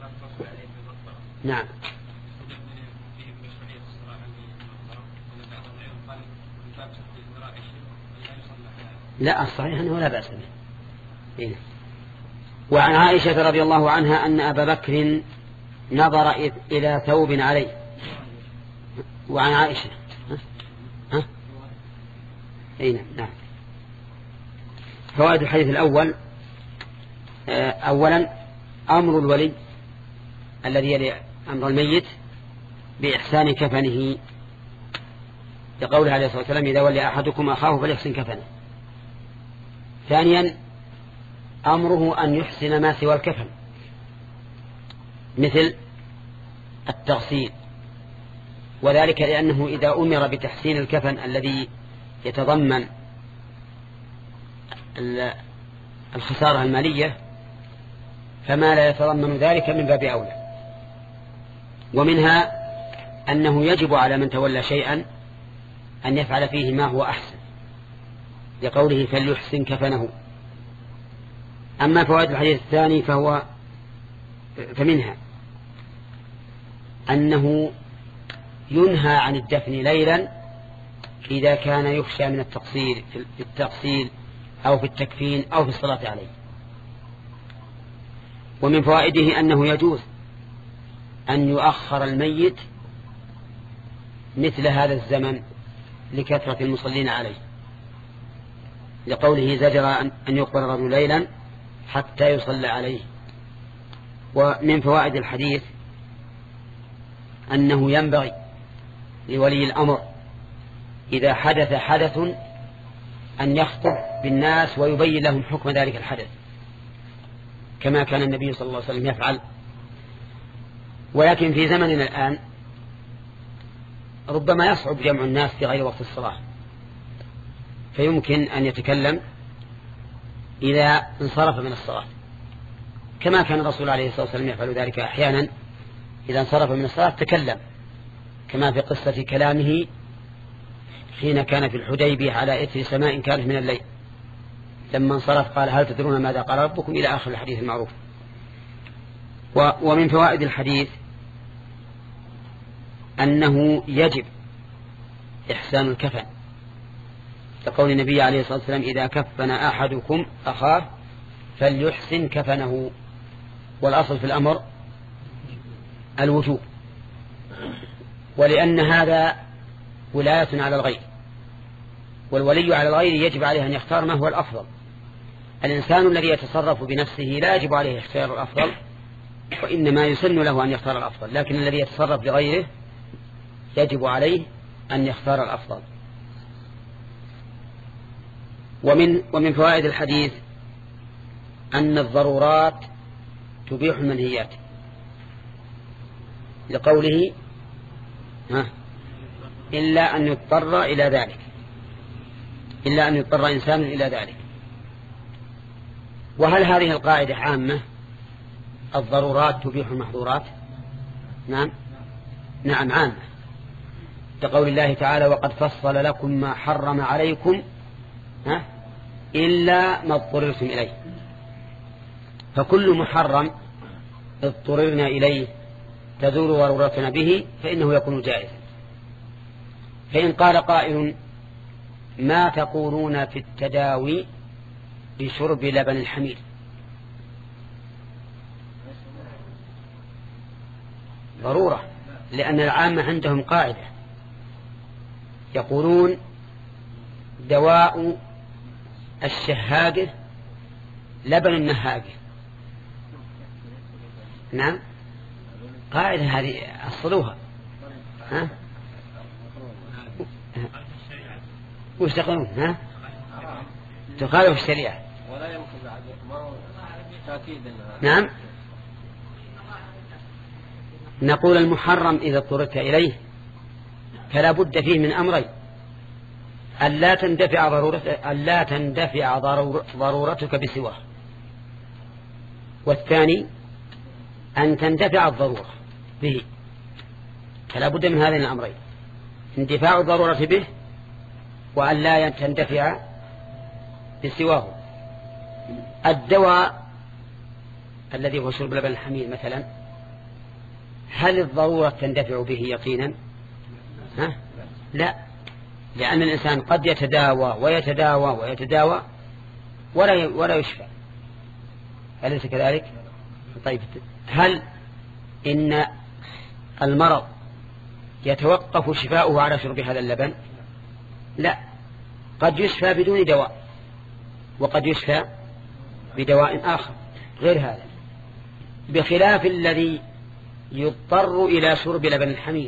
نعم. لا، الصحيح أنه لا بأس به. إيه. وعن عائشة رضي الله عنها أن أبا بكر نظر إلى ثوب عليه. وعن عائشة ها؟ ها؟ أين؟ نعم. فوائد الحديث الأول: أولا أمر الولي الذي يلي أمر الميت بإحسان كفنه، لقوله عليه الصلاة والسلام: إذا ولي أحدكم أخاه فليحسن كفنه. ثانيا أمره أن يحسن ما سوى الكفن، مثل التغسيل، وذلك لأنه إذا أمر بتحسين الكفن الذي يتضمن الخسارة المالية فما لا يتضمن ذلك من باب أولى. ومنها أنه يجب على من تولى شيئا أن يفعل فيه ما هو أحسن، لقوله: فليحسن كفنه. أما فوائد الحديث الثاني فهو فمنها أنه ينهى عن الدفن ليلا إذا كان يخشى من التقصير في التغسيل أو في التكفين أو في الصلاة عليه. ومن فوائده أنه يجوز أن يؤخر الميت مثل هذا الزمن لكثرة المصلين عليه، لقوله: زجر أن يقبر الرجل ليلا حتى يصلى عليه. ومن فوائد الحديث أنه ينبغي لولي الأمر إذا حدث حدث أن يخطب بالناس ويبين لهم حكم ذلك الحدث، كما كان النبي صلى الله عليه وسلم يفعل. ولكن في زمننا الآن ربما يصعب جمع الناس في غير وقت الصلاة، فيمكن أن يتكلم إذا انصرف من الصلاة، كما كان الرسول عليه الصلاة والسلام يفعل ذلك أحيانا. إذا انصرف من الصلاة تكلم، كما في قصة كلامه حين كان في الحديبية على إثر سماء كانت من الليل، لما انصرف قال: هل تدرون ماذا قال ربكم؟ إلى آخر الحديث المعروف. ومن فوائد الحديث أنه يجب إحسان الكفن، لقول النبي عليه الصلاة والسلام: إذا كفن أحدكم أخاه فليحسن كفنه. والأصل في الأمر الوجوب، ولأن هذا ولاية على الغير، والولي على الغير يجب عليه أن يختار ما هو الأفضل. الإنسان الذي يتصرف بنفسه لا يجب عليه اختيار الأفضل، وإنما يسن له أن يختار الأفضل، لكن الذي يتصرف لغيره يجب عليه أن يختار الأفضل. ومن, ومن فوائد الحديث أن الضرورات تبيح المنهيات، لقوله: ها إلا أن يضطر إلى ذلك، إلا أن يضطر إنسان إلى ذلك. وهل هذه القاعدة عامة؟ الضرورات تبيح المحظورات؟ نعم نعم عامة، لقول الله تعالى: وقد فصل لكم ما حرم عليكم ها إلا ما اضطررتم إليه. فكل محرم اضطررنا إليه تزول ضرورتنا به فإنه يكون جائزا. فإن قال قائل: ما تقولون في التداوي بشرب لبن الحمير؟ ضرورة، لأن العامة عندهم قاعدة يقولون: دواء الشهاقة لبن النهاقة. نعم، قاعدة هذه أصلوها. ها وش تقولون؟ ها تخالف الشريعة. ولا يمكن بعد ما هو تأكيد. نعم، نقول المحرم إذا اضطررت إليه فلا بد فيه من أمرين: ألا تندفع ضرورتك, ألا تندفع ضرورتك بسواه، والثاني أن تندفع الضرورة به. فلا بد من هذين الأمرين: اندفاع الضرورة به، وأن لا تندفع بسواه. الدواء الذي هو شرب لبن الحمير مثلا، هل الضرورة تندفع به يقينا؟ ها؟ لا، لأن الإنسان قد يتداوى ويتداوى ويتداوى ولا ولا يشفى، أليس كذلك؟ طيب، هل إن المرض يتوقف شفاؤه على شرب هذا اللبن؟ لا، قد يشفى بدون دواء، وقد يشفى بدواء آخر غير هذا، بخلاف الذي يضطر إلى شرب لبن الحمير،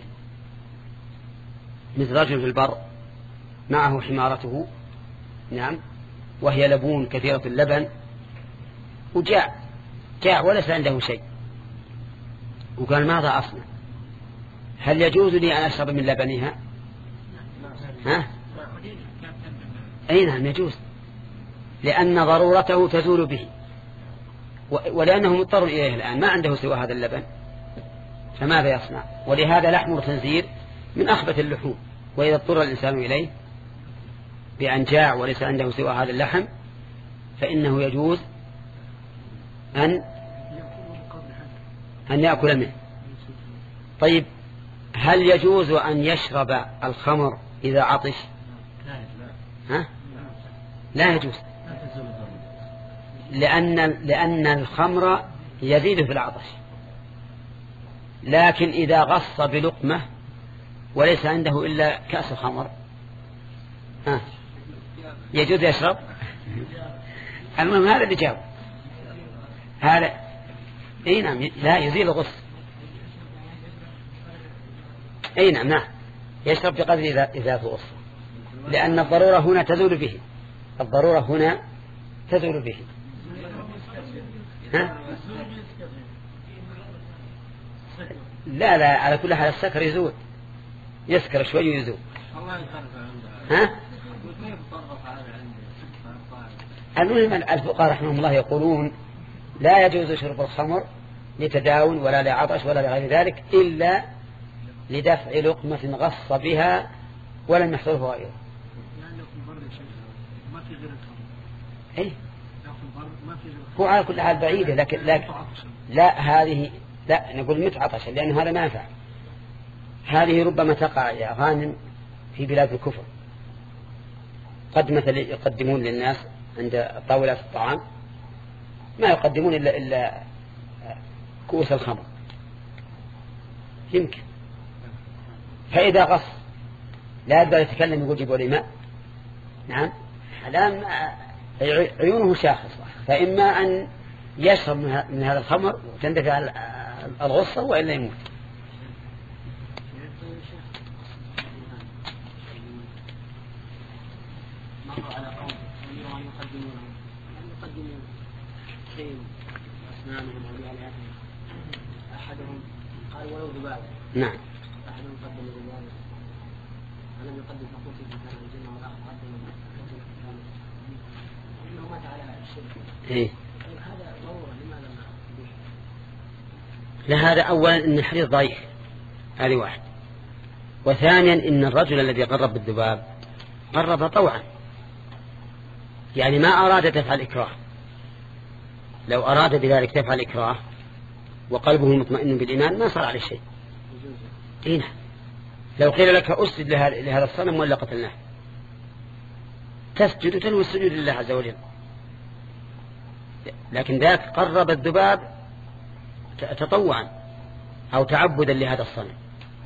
مثل رجل في البر معه حمارته، نعم، وهي لبون كثيرة اللبن، وجاع جاع وليس عنده شيء، وقال ماذا أصنع؟ هل يجوز لي أن أشرب من لبنها؟ ها؟ أي نعم يجوز، لأن ضرورته تزول به، ولأنه مضطر إليه الآن، ما عنده سوى هذا اللبن، فماذا يصنع؟ ولهذا لحم الخنزير من أخبث اللحوم، وإذا اضطر الإنسان إليه بأن جاع وليس عنده سوى هذا اللحم فإنه يجوز أن أن يأكل منه. طيب، هل يجوز أن يشرب الخمر إذا عطش؟ ها؟ لا يجوز، لأن لأن الخمر يزيد في العطش، لكن إذا غص بلقمة وليس عنده إلا كأس خمر، ها، يجوز يشرب. المهم هذا اللي جاوب هذا. اي نعم، لا يزيل الغص. اي نعم نعم يشرب بقدر إزالة الغص، لأن الضرورة هنا تزول به، الضرورة هنا تزول به. ها؟ لا لا، على كل حال السكر يزول، يسكر شوي ويزول. ها؟ المهم الفقهاء رحمهم الله يقولون لا يجوز شرب الخمر لتداون ولا لعطش ولا لغير ذلك، إلا لدفع لقمة غص بها ولم يحصله غيره. إيه؟ هو على كل حال بعيدة، لكن, لكن لا هذه لا نقول مت عطشا، لأن هذا ما ينفع. هذه ربما تقع يا غانم في بلاد الكفر، قد مثل يقدمون للناس عند طاولات الطعام ما يقدمون إلا, إلا كؤوس الخمر، يمكن، فإذا غص لا يقدر يتكلم يقول جيبوا لي ماء، نعم، الآن عيونه شاخصة، فإما أن يشرب من هذا الخمر وتندفع الغصة وإلا يموت. مروا على قوم يريدون أن يقدمونه، أن يقدموا شيء أسنانهم أو بآلهتهم، أحدهم قال ولو ذبابا، نعم، أحدهم قدم ذبابا ولم يقدم فقلت في كان الجنة والآخر قدم فقلت إنه مات على الشرك. إيه؟ هذا ضرورة، لماذا ما لهذا أولا إن الحديث ضعيف، هذه واحد، وثانيا إن الرجل الذي قرب بالذباب قرب طوعا، يعني ما أراد دفع الإكراه. لو أراد بذلك دفع الإكراه وقلبه مطمئن بالإيمان ما صار عليه شيء. هنا لو قيل لك أسجد لهذا الصنم ولا قتلناه، تسجد وتنوي السجود لله عز وجل، لكن ذاك قرب الذباب تطوعا أو تعبدا لهذا الصنم.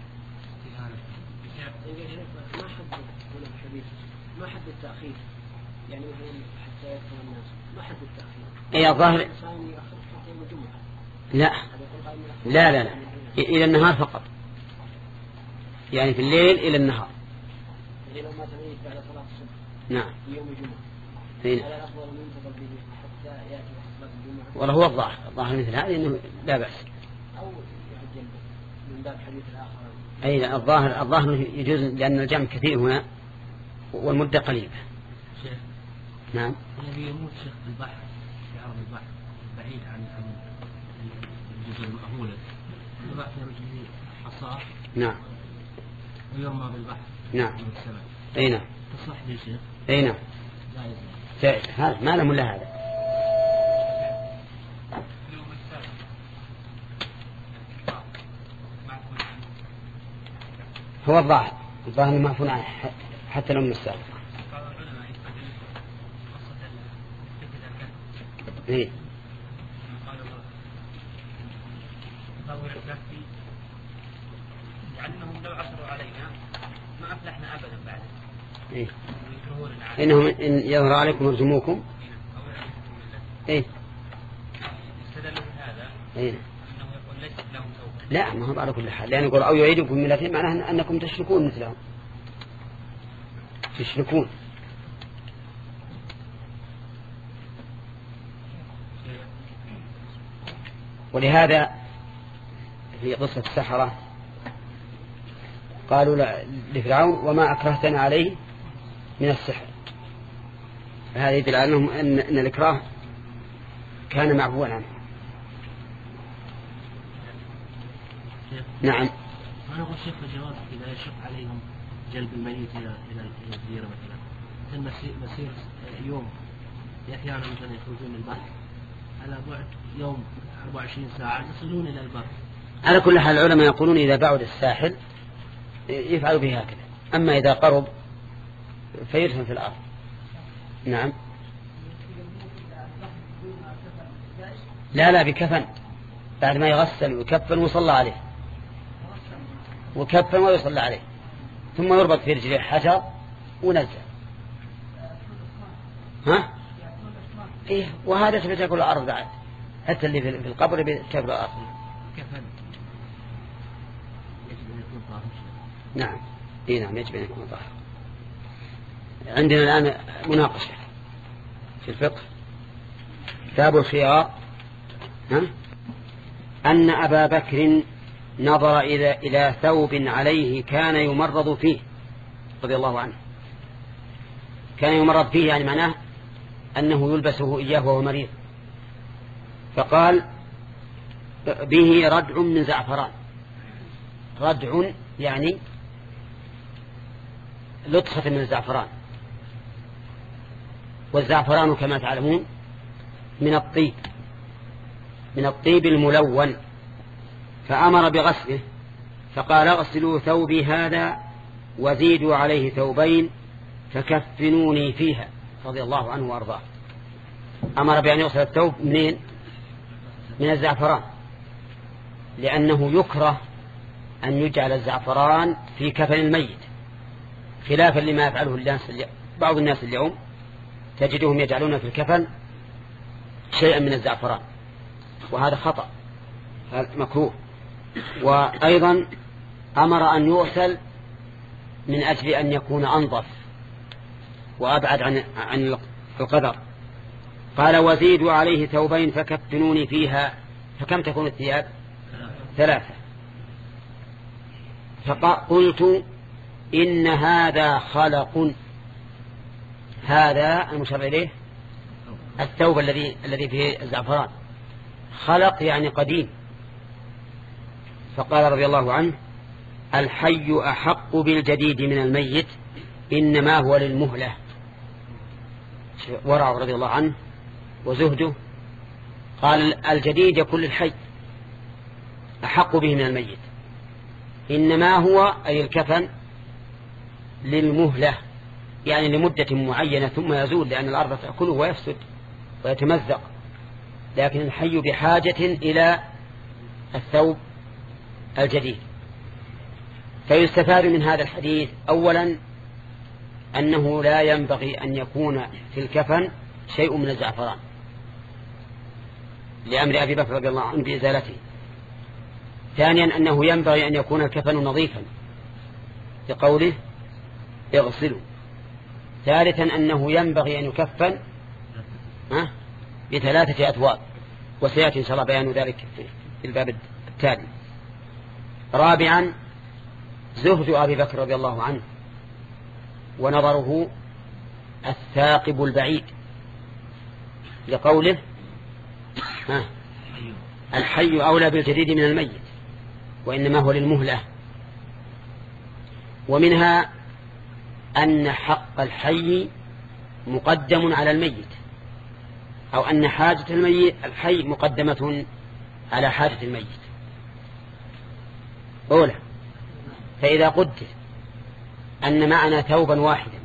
ما حد التأخير، يعني حتى يفهم الناس ما حد التأخير. أي الظاهر لا لا لا لا إلى النهار فقط، يعني في الليل إلى النهار. لو ما تميز بعد صلاة الصبح نعم يوم الجمعة هنا. هذا الأفضل من ينتظر به حتى يأتي صلاة الجمعة. والله هو الظاهر، الظاهر مثل هذا إنه لا بأس، أو يعجل من باب حديث الآخر. أي لا، الظاهر الظاهر يجوز، لأن الجمع كثير هنا والمدة قليلة. شيخ نعم. الذي يموت شيخ في البحر، في عرض البحر بعيد عن الجزر المأهولة، يضع في رجله حصاه نعم ويرمى بالبحر نعم من السماء. أي نعم تصح يا شيخ؟ أي نعم جائز. جائز. هذا ما له إلا هذا. هو الظاهر الظاهر معفون عنه حتى لو من السابق. إيه لأنهم لو عثروا علينا ما أفلحنا أبدا بعد. إيه إنهم إن يظهر عليكم يرجموكم. إيه استدلوا بهذا إيه أنه يقول ليس لهم توبة. لا ما هو على كل حال، لأن يقول أو يعيدكم ملتهم معناه أنكم تشركون مثلهم، تشركون. ولهذا في قصة السحرة قالوا لفرعون وما أكرهتنا عليه من السحر. هذا يدل على أنهم أن, أن الإكراه كان معفوا عنه. نعم. ما نقول شيخ الجواب إذا يشق عليهم جلب الميت إلى إلى الجزيرة مثلا، مسير مسير يوم أحيانا مثلا يخرجون للبحر على بعد يوم أربعة وعشرين ساعة يصلون إلى البر. على كل حال العلماء يقولون إذا بعد الساحل يفعل به هكذا، أما إذا قرب فيدفن في الأرض. نعم. لا لا بكفن بعد ما يغسل ويكفن ويصلى عليه، وكفن ويصلى عليه ثم يربط في رجله حجر ونزل. ها؟ إيه وهذا تبي تأكل الأرض بعد، حتى اللي في القبر بتأكل الأرض. كفن يجب أن يكون طاهر. نعم. إيه نعم يجب أن يكون طاهر. عندنا الآن مناقشة في الفقه كتاب الخيار. ها؟ أن أبا بكر نظر إلى إلى ثوب عليه كان يمرض فيه رضي الله عنه. كان يمرض فيه يعني معناه أنه يلبسه إياه وهو مريض، فقال به ردع من زعفران. ردع يعني لطخة من الزعفران، والزعفران كما تعلمون من الطيب من الطيب الملون، فأمر بغسله فقال اغسلوا ثوبي هذا وزيدوا عليه ثوبين فكفنوني فيها رضي الله عنه وأرضاه. أمر بأن يغسل الثوب منين؟ من الزعفران، لأنه يكره أن يجعل الزعفران في كفن الميت، خلافا لما يفعله الناس بعض الناس اليوم تجدهم يجعلون في الكفن شيئا من الزعفران، وهذا خطأ مكروه. وأيضا أمر أن يغسل من أجل أن يكون أنظف وأبعد عن عن القدر. قال وزيدوا عليه ثوبين فكفنوني فيها. فكم تكون الثياب؟ ثلاثة. فقلت إن هذا خلق. هذا المشار إليه الثوب الذي الذي فيه الزعفران، خلق يعني قديم. فقال رضي الله عنه الحي أحق بالجديد من الميت إنما هو للمهلة. ورعه رضي الله عنه وزهده قال الجديد يكون للحي أحق به من الميت، إنما هو أي الكفن للمهلة يعني لمدة معينة ثم يزول، لأن الأرض تأكله ويفسد ويتمزق، لكن الحي بحاجة إلى الثوب الجديد. فيستفاد من هذا الحديث أولا أنه لا ينبغي أن يكون في الكفن شيء من الزعفران لأمر أبي بكر رضي الله عنه بإزالته. ثانيا أنه ينبغي أن يكون الكفن نظيفا لقوله اغسلوا. ثالثا أنه ينبغي أن يكفن بثلاثة أثواب، وسيأتي إن شاء الله بيان ذلك في الباب التالي. رابعا زهد أبي بكر رضي الله عنه ونظره الثاقب البعيد لقوله ها الحي أولى بالجديد من الميت. وإنما هو للمهلة. ومنها أن حق الحي مقدم على الميت، أو أن حاجة الميت الحي مقدمة على حاجة الميت. أولى، فإذا قدر أن معنا ثوبا واحدا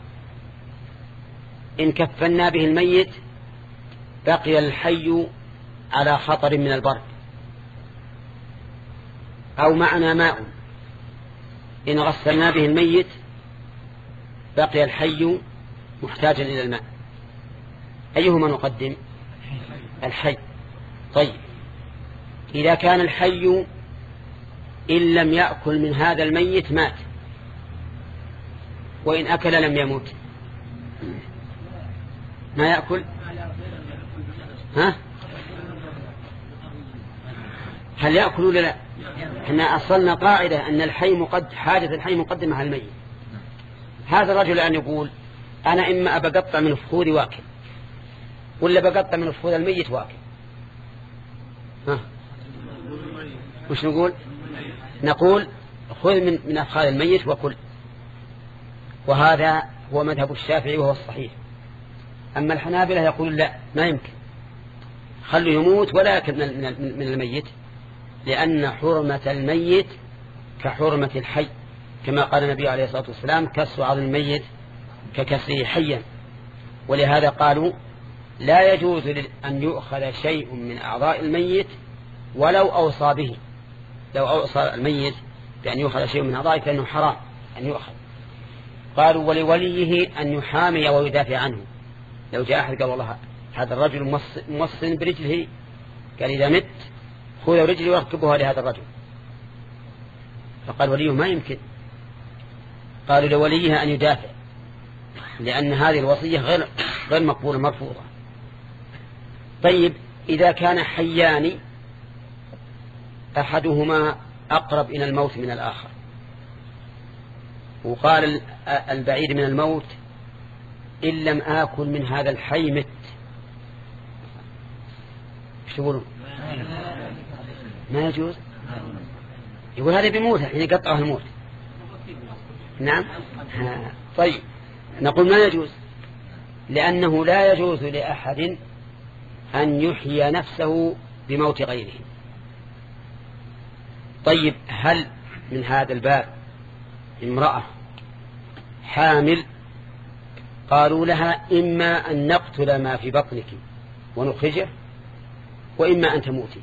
إن كفنا به الميت بقي الحي على خطر من البرد، أو معنا ماء إن غسلنا به الميت بقي الحي محتاجا إلى الماء، أيهما نقدم؟ الحي. طيب إذا كان الحي إن لم يأكل من هذا الميت مات، وإن أكل لم يموت، ما يأكل؟ ها؟ هل يأكل ولا لا؟ احنا أصلنا قاعدة أن الحي مقد حاجة الحي مقدمة على الميت. هذا الرجل أن يقول أنا إما أبقطع من فخوري واكل، ولا بقطع من فخور الميت واكل. ها؟ وش نقول؟ نقول خذ من من أفخاذ الميت وكل، وهذا هو مذهب الشافعي وهو الصحيح. أما الحنابلة يقول لا، ما يمكن، خلوا يموت ولا يأكل من من الميت، لأن حرمة الميت كحرمة الحي، كما قال النبي عليه الصلاة والسلام كسر عظم الميت ككسره حيا. ولهذا قالوا لا يجوز أن يؤخذ شيء من أعضاء الميت ولو أوصى به، لو أوصى الميت بأن يؤخذ شيء من أعضائه فإنه حرام أن يؤخذ. قالوا ولوليه أن يحامي ويدافع عنه. لو جاء أحد قال والله هذا الرجل موصل برجله، قال إذا مت خذ رجلي واركبها لهذا الرجل، فقال وليه ما يمكن. قالوا لوليه أن يدافع، لأن هذه الوصية غير غير مقبولة مرفوضة. طيب إذا كان حيان أحدهما أقرب إلى الموت من الآخر، وقال البعيد من الموت إن لم آكل من هذا الحي مت، ايش تقولون؟ ما يجوز. يقول هذا بيموت حين يقطعه الموت. نعم. طيب نقول ما يجوز، لأنه لا يجوز لأحد أن يحيي نفسه بموت غيره. طيب هل من هذا الباب امرأة حامل قالوا لها إما أن نقتل ما في بطنك ونخرجه، وإما أن تموتي؟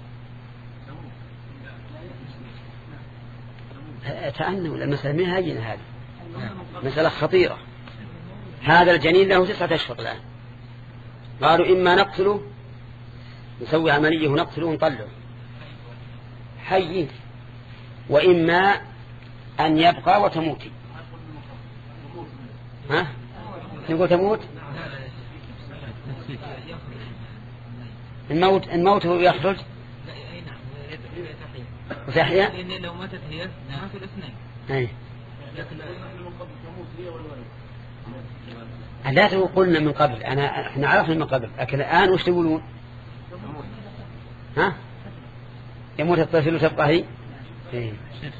تأنوا المسألة من هينة، هذه مسألة خطيرة. هذا الجنين له تسعة أشهر الآن، قالوا إما نقتله نسوي عملية ونقتله ونطلعه حي، وإما أن يبقى وتموتي. ها؟ نقول تموت؟ الموت الموت هو يخرج وتحيا، لأن لو ماتت هي مات الاثنين. أي لا تقولنا من قبل، أنا إحنا عرفنا من قبل، لكن الآن وش تقولون؟ ها؟ يموت الطفل وتبقى هي. إيه.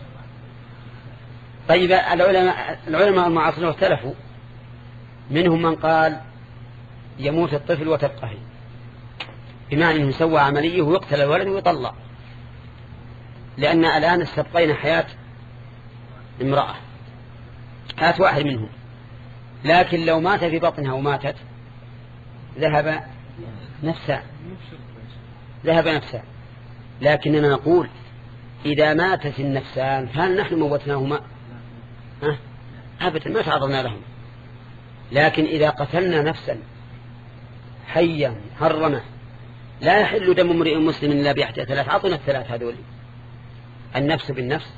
طيب العلماء العلماء المعاصرين اختلفوا، منهم من قال يموت الطفل وتبقى هي، بمعنى أنه يسوى عمليه ويقتل الولد ويطلع، لأن الآن استبقينا حياة امرأة، حياة واحد منهم، لكن لو مات في بطنها وماتت ذهب نفسها ذهب نفسها. لكننا نقول إذا ماتت النفسان فهل نحن موتناهما؟ ها؟ أبدا، ما تعرضنا لهم. لكن إذا قتلنا نفسا حيا حرمه لا يحل دم امرئ مسلم إلا بإحدى ثلاث، أعطنا الثلاث هذول: النفس بالنفس،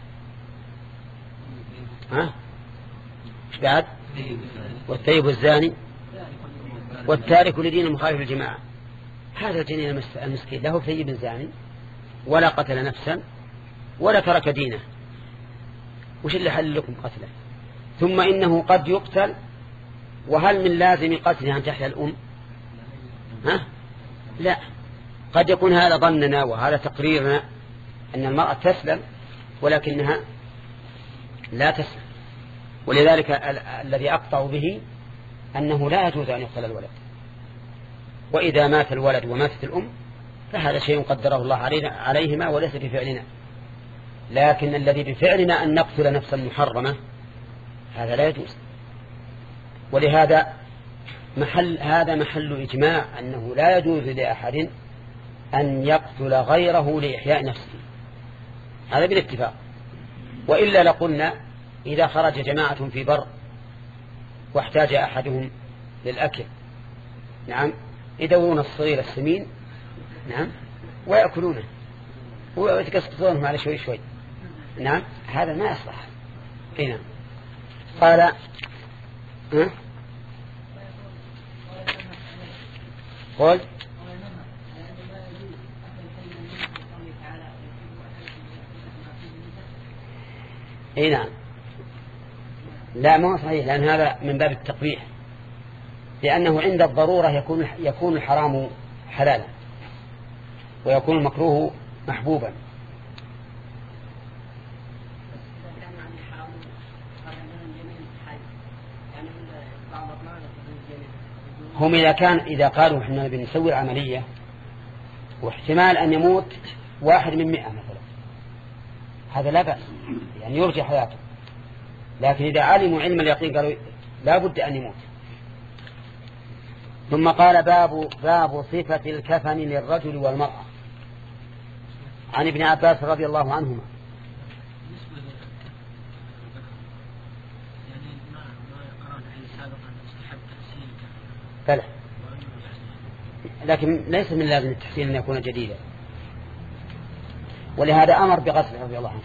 ها؟ إيش بعد؟ والثيب الزاني، والتارك لدين المخالف للجماعة. هذا الجنين المسكين له ثيب زاني ولا قتل نفسا ولا ترك دينه، وش اللي حل لكم قتله؟ ثم إنه قد يقتل، وهل من لازم قتله أن تحيا الأم؟ ها؟ لا، قد يكون هذا ظننا وهذا تقريرنا أن المرأة تسلم ولكنها لا تسمع. ولذلك ال الذي أقطع به أنه لا يجوز أن يقتل الولد، وإذا مات الولد وماتت الأم فهذا شيء قدره الله علينا عليهما وليس بفعلنا. لكن الذي بفعلنا أن نقتل نفسا محرمة هذا لا يجوز. ولهذا محل هذا محل إجماع أنه لا يجوز لأحد أن يقتل غيره لإحياء نفسه، هذا بالاتفاق. وإلا لقلنا إذا خرج جماعة في بر واحتاج أحدهم للأكل، نعم، يدورون الصغير السمين، نعم، ويأكلونه ويتقصصونه على شوي شوي، نعم، هذا ما يصلح. نعم. قال ها؟ قل اي نعم، لا ما هو صحيح، لأن هذا من باب التقبيح، لأنه عند الضرورة يكون يكون الحرام حلالا ويكون المكروه محبوبا. هم إذا كان إذا قالوا إحنا بنسوي العملية واحتمال أن يموت واحد من مئة مثلا، هذا لا بأس، يعني يرجى حياته. لكن إذا علموا علم اليقين قالوا لا بد أن يموت. ثم قال باب باب صفة الكفن للرجل والمرأة. عن ابن عباس رضي الله عنهما فلا، لكن ليس من لازم التحسين أن يكون جديدا، ولهذا أمر بغسله رضي الله عنه.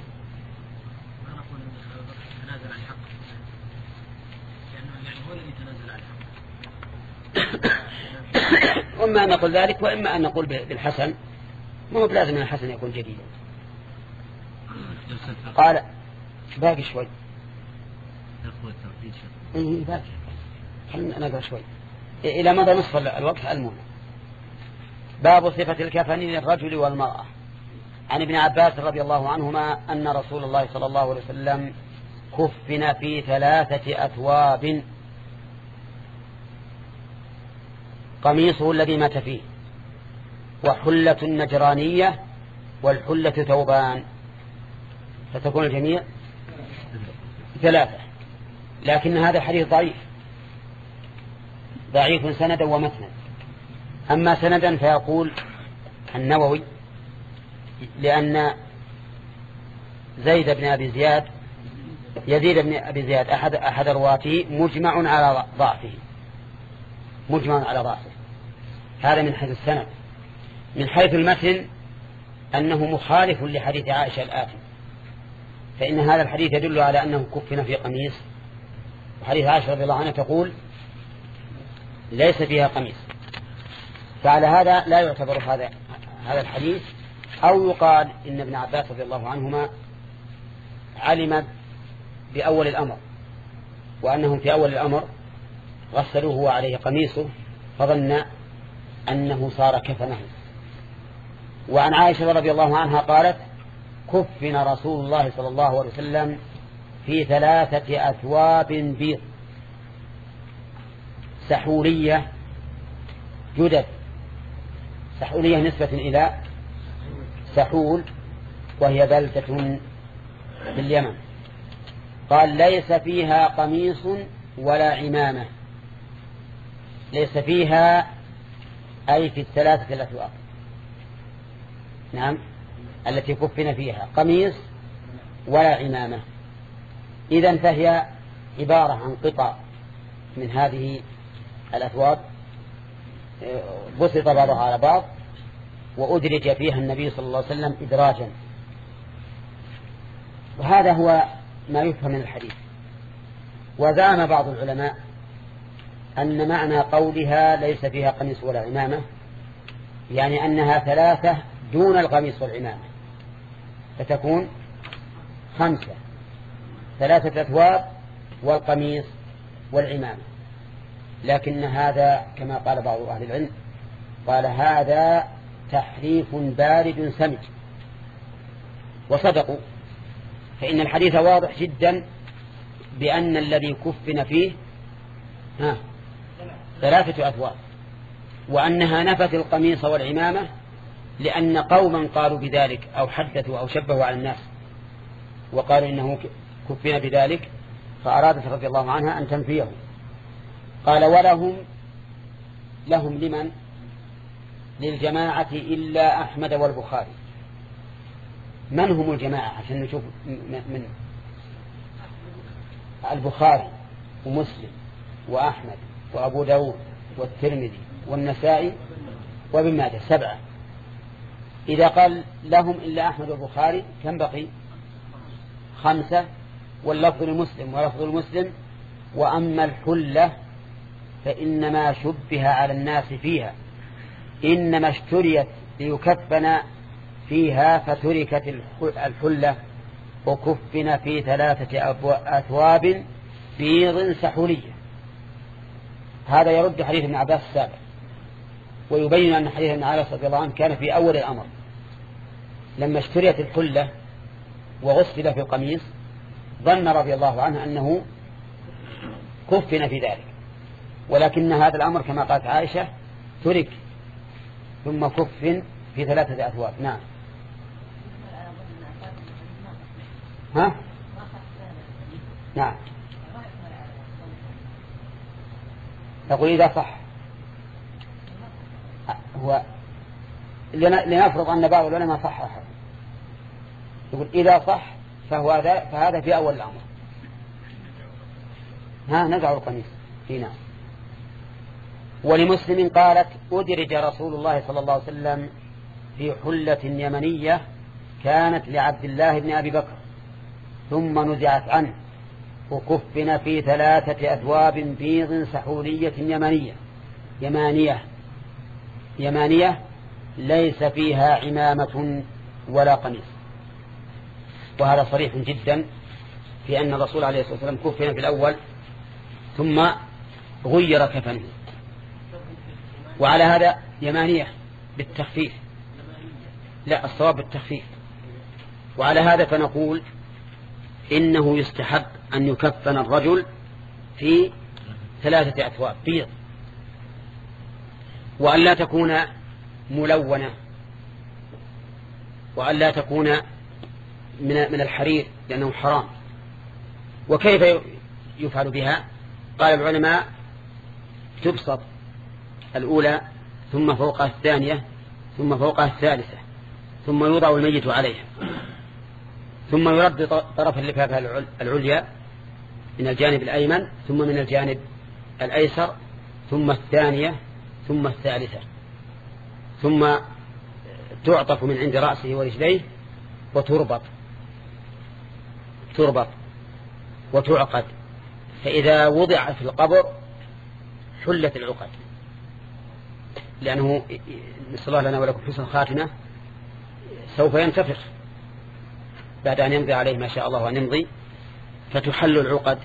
وإما أن نقول ذلك وإما أن نقول بالحسن، ما هو بلازم أن الحسن يكون جديدا. قال باقي شوي، إيه باقي، خلنا نقرأ شوي إلى مدى نصف الوقت المهم. باب صفة الكفن للرجل والمرأة. عن ابن عباس رضي الله عنهما أن رسول الله صلى الله عليه وسلم كفن في ثلاثة أثواب: قميصه الذي مات فيه، وحلة نجرانية، والحلة ثوبان، فتكون الجميع ثلاثة. لكن هذا الحديث ضعيف ضعيف سندا ومتنا. أما سندا فيقول النووي لأن زيد بن أبي زياد يزيد بن أبي زياد أحد, أحد رواته مجمع على ضعفه مجمع على ضعفه. هذا من حيث السند. من حيث المتن أنه مخالف لحديث عائشة الآتي، فإن هذا الحديث يدل على أنه كفن في قميص، وحديث عائشة رضي الله عنها تقول ليس فيها قميص. فعلى هذا لا يعتبر هذا هذا الحديث، أو يقال إن ابن عباس رضي الله عنهما علم بأول الأمر، وأنهم في أول الأمر غسلوه وعليه قميصه فظن أنه صار كفنه. وعن عائشة رضي الله عنها قالت كفن رسول الله صلى الله عليه وسلم في ثلاثة أثواب بيض سحورية جدد. سحورية نسبة إلى سحول وهي بلدة في اليمن. قال ليس فيها قميص ولا عمامة. ليس فيها أي في الثلاثة الأثواب، نعم، التي كفن فيها قميص ولا عمامة. إذن فهي عبارة عن قطع من هذه الأثواب بسط بعضها على بعض وأدرج فيها النبي صلى الله عليه وسلم إدراجا. وهذا هو ما يفهم من الحديث. وزعم بعض العلماء أن معنى قولها ليس فيها قميص ولا عمامة يعني أنها ثلاثة دون القميص والعمامة، فتكون خمسة: ثلاثة أثواب والقميص والعمامة. لكن هذا كما قال بعض أهل العلم قال هذا تحريف بارد سمج، وصدقوا، فإن الحديث واضح جدا بأن الذي كفن فيه ها ثلاثة أثواب، وأنها نفت القميص والعمامة لأن قوما قالوا بذلك أو حدثوا أو شبهوا على الناس وقالوا إنه كفن بذلك، فأرادت رضي الله عنها أن تنفيه. قال ولهم لهم لمن؟ للجماعة إلا أحمد والبخاري. من هم الجماعة عشان نشوف من؟ البخاري ومسلم وأحمد وأبو داود والترمذي والنسائي وابن ماجه، سبعة. إذا قال لهم إلا أحمد والبخاري كم بقي؟ خمسة، واللفظ لمسلم ولفظ المسلم. وأما الحلة فإنما شبه على الناس فيها، إنما اشتريت ليكفن فيها فتركت الحلة وكفن في ثلاثة أثواب بيض سحولية. هذا يرد حديث ابن عباس السابق، ويبين أن حديث ابن عباس رضي الله عنه كان في أول الأمر لما اشتريت الحلة وغسل في القميص، ظن رضي الله عنه أنه كفن في ذلك، ولكن هذا الأمر كما قالت عائشة ترك ثم كفن في ثلاثة أثواب. نعم. ها؟ نعم. تقول إذا صح، هو لنفرض أن بعض العلماء صححه، يقول إذا صح فهو هذا فهذا في أول الأمر. ها نزع القميص هنا. ولمسلم قالت أدرج رسول الله صلى الله عليه وسلم في حلة يمنية كانت لعبد الله بن أبي بكر ثم نزعت عنه وكفن في ثلاثة أثواب بيض سحولية يمنية يمانية يمانية ليس فيها عمامة ولا قميص. وهذا صريح جدا في أن الرسول عليه الصلاة والسلام كفن في الأول ثم غير كفنه. وعلى هذا يمانية بالتخفيف، لا الصواب بالتخفيف. وعلى هذا فنقول إنه يستحب أن يكفن الرجل في ثلاثة أثواب بيض، وأن لا تكون ملونة، وأن لا تكون من من الحرير لأنه حرام. وكيف يفعل بها؟ قال العلماء تبسط الأولى ثم فوقها الثانية ثم فوقها الثالثة ثم يوضع الميت عليها، ثم يرد طرف اللفافة العليا من الجانب الأيمن ثم من الجانب الأيسر ثم الثانية ثم الثالثة، ثم تعطف من عند رأسه ورجليه وتربط تربط وتعقد، فإذا وضع في القبر حلت العقد، لأنه نسأل الله لنا ولكم حسن خاتمة سوف ينتفخ بعد أن يمضي عليه ما شاء الله أن يمضي، فتحل العقد.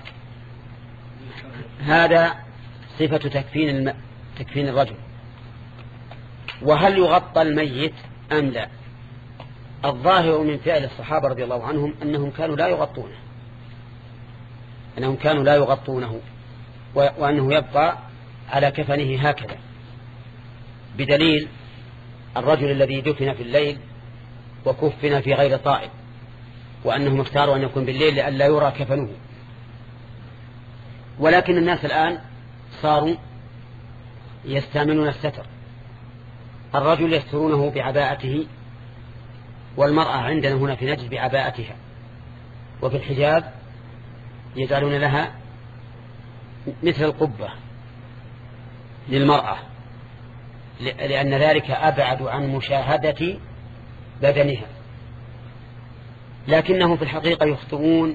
هذا صفة تكفين الم... تكفين الرجل. وهل يغطى الميت أم لا؟ الظاهر من فعل الصحابة رضي الله عنهم أنهم كانوا لا يغطونه أنهم كانوا لا يغطونه وأنه يبقى على كفنه هكذا، بدليل الرجل الذي دفن في الليل وكفن في غير طائب، وأنهم اختاروا أن يكون بالليل لئلا يرى كفنه. ولكن الناس الآن صاروا يستعملون الستر، الرجل يسترونه بعباءته، والمرأة عندنا هنا في نجد بعباءتها، وفي الحجاب يجعلون لها مثل القبة للمرأة، لأن ذلك أبعد عن مشاهدة بدنها. لكنهم في الحقيقة يخطئون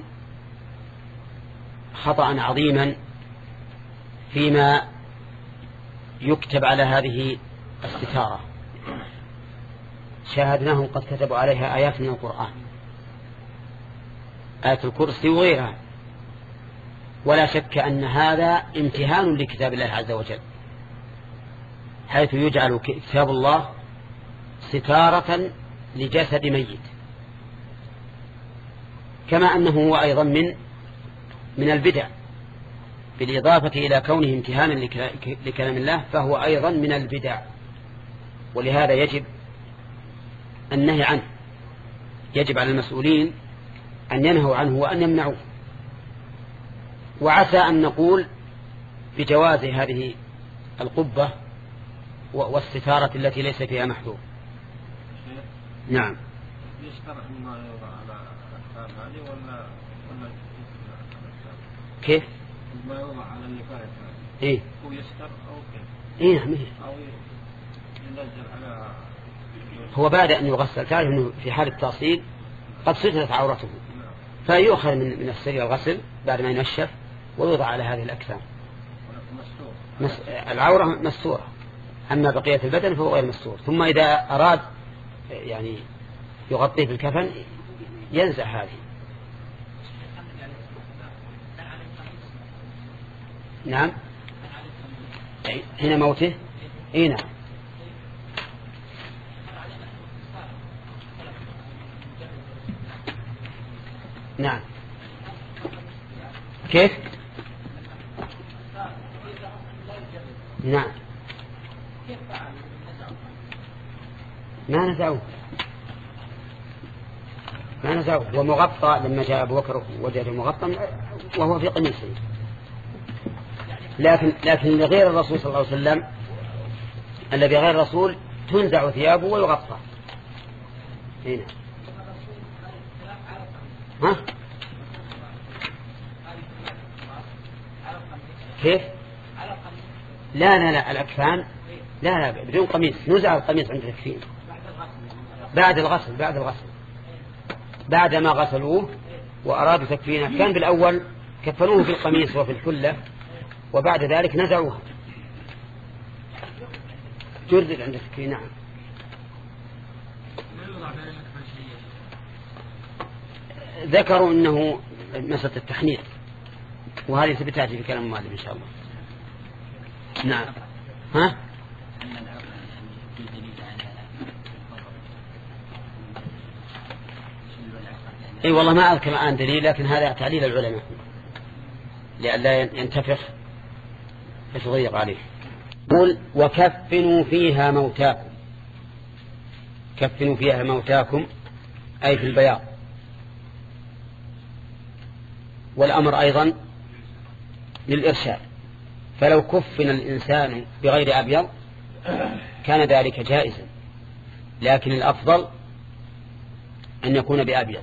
خطأ عظيما فيما يكتب على هذه الستارة. شاهدناهم قد كتبوا عليها آيات من القرآن، آية الكرسي وغيرها، ولا شك أن هذا امتهان لكتاب الله عز وجل، حيث يجعل كتاب الله ستارة لجسد ميت. كما أنه هو أيضا من من البدع، بالإضافة إلى كونه امتهانا لكلام الله فهو أيضا من البدع، ولهذا يجب النهي عنه. يجب على المسؤولين أن ينهوا عنه وأن يمنعوه. وعسى أن نقول بجواز هذه القبة والستارة التي ليس فيها محذور. نعم. يشترط ما يوضع على الأكفان هذه ولا ولا كيف؟ ما يوضع على النفاية هذه. إيه. هو يستر أو كيف؟ إيه نعم. أو ينزل على. هو بعد أن يغسل تعرف أنه في حال التأصيل قد سترت عورته، فيؤخذ من من السرير الغسل بعد ما ينشف ويوضع على هذه الأكفان. مس... العورة مستورة، أما بقية البدن فهو غير مستور. ثم إذا أراد يعني يغطيه بالكفن ينزع هذه. نعم. هنا موته. إيه نعم. نعم. كيف؟ نعم. ما نزعوه ما نزعوه هو مغطى. لما جاء أبو بكر وجده مغطى وهو في قميصه، لكن لكن لغير الرسول صلى الله عليه وسلم الذي غير الرسول تنزع ثيابه ويغطى. هنا ها كيف؟ لا لا لا الأكفان لا لا بدون قميص، نزع القميص عند التكفين بعد الغسل بعد الغسل بعد ما غسلوه وأرادوا تكفينه. كان بالأول كفنوه في القميص وفي الحلة وبعد ذلك نزعوها جرد عند التكفين. نعم. ذكروا أنه مسألة التحنيط، وهذه ستأتي في كلام المؤلف إن شاء الله. نعم. ها؟ اي والله ما أذكر الآن دليل، لكن هذا تعليل العلماء لئلا ينتفخ فتضيق عليه. قل وكفنوا فيها موتاكم. كفنوا فيها موتاكم أي في البياض. والأمر أيضا للإرشاد، فلو كفن الإنسان بغير أبيض كان ذلك جائزا، لكن الأفضل أن يكون بأبيض.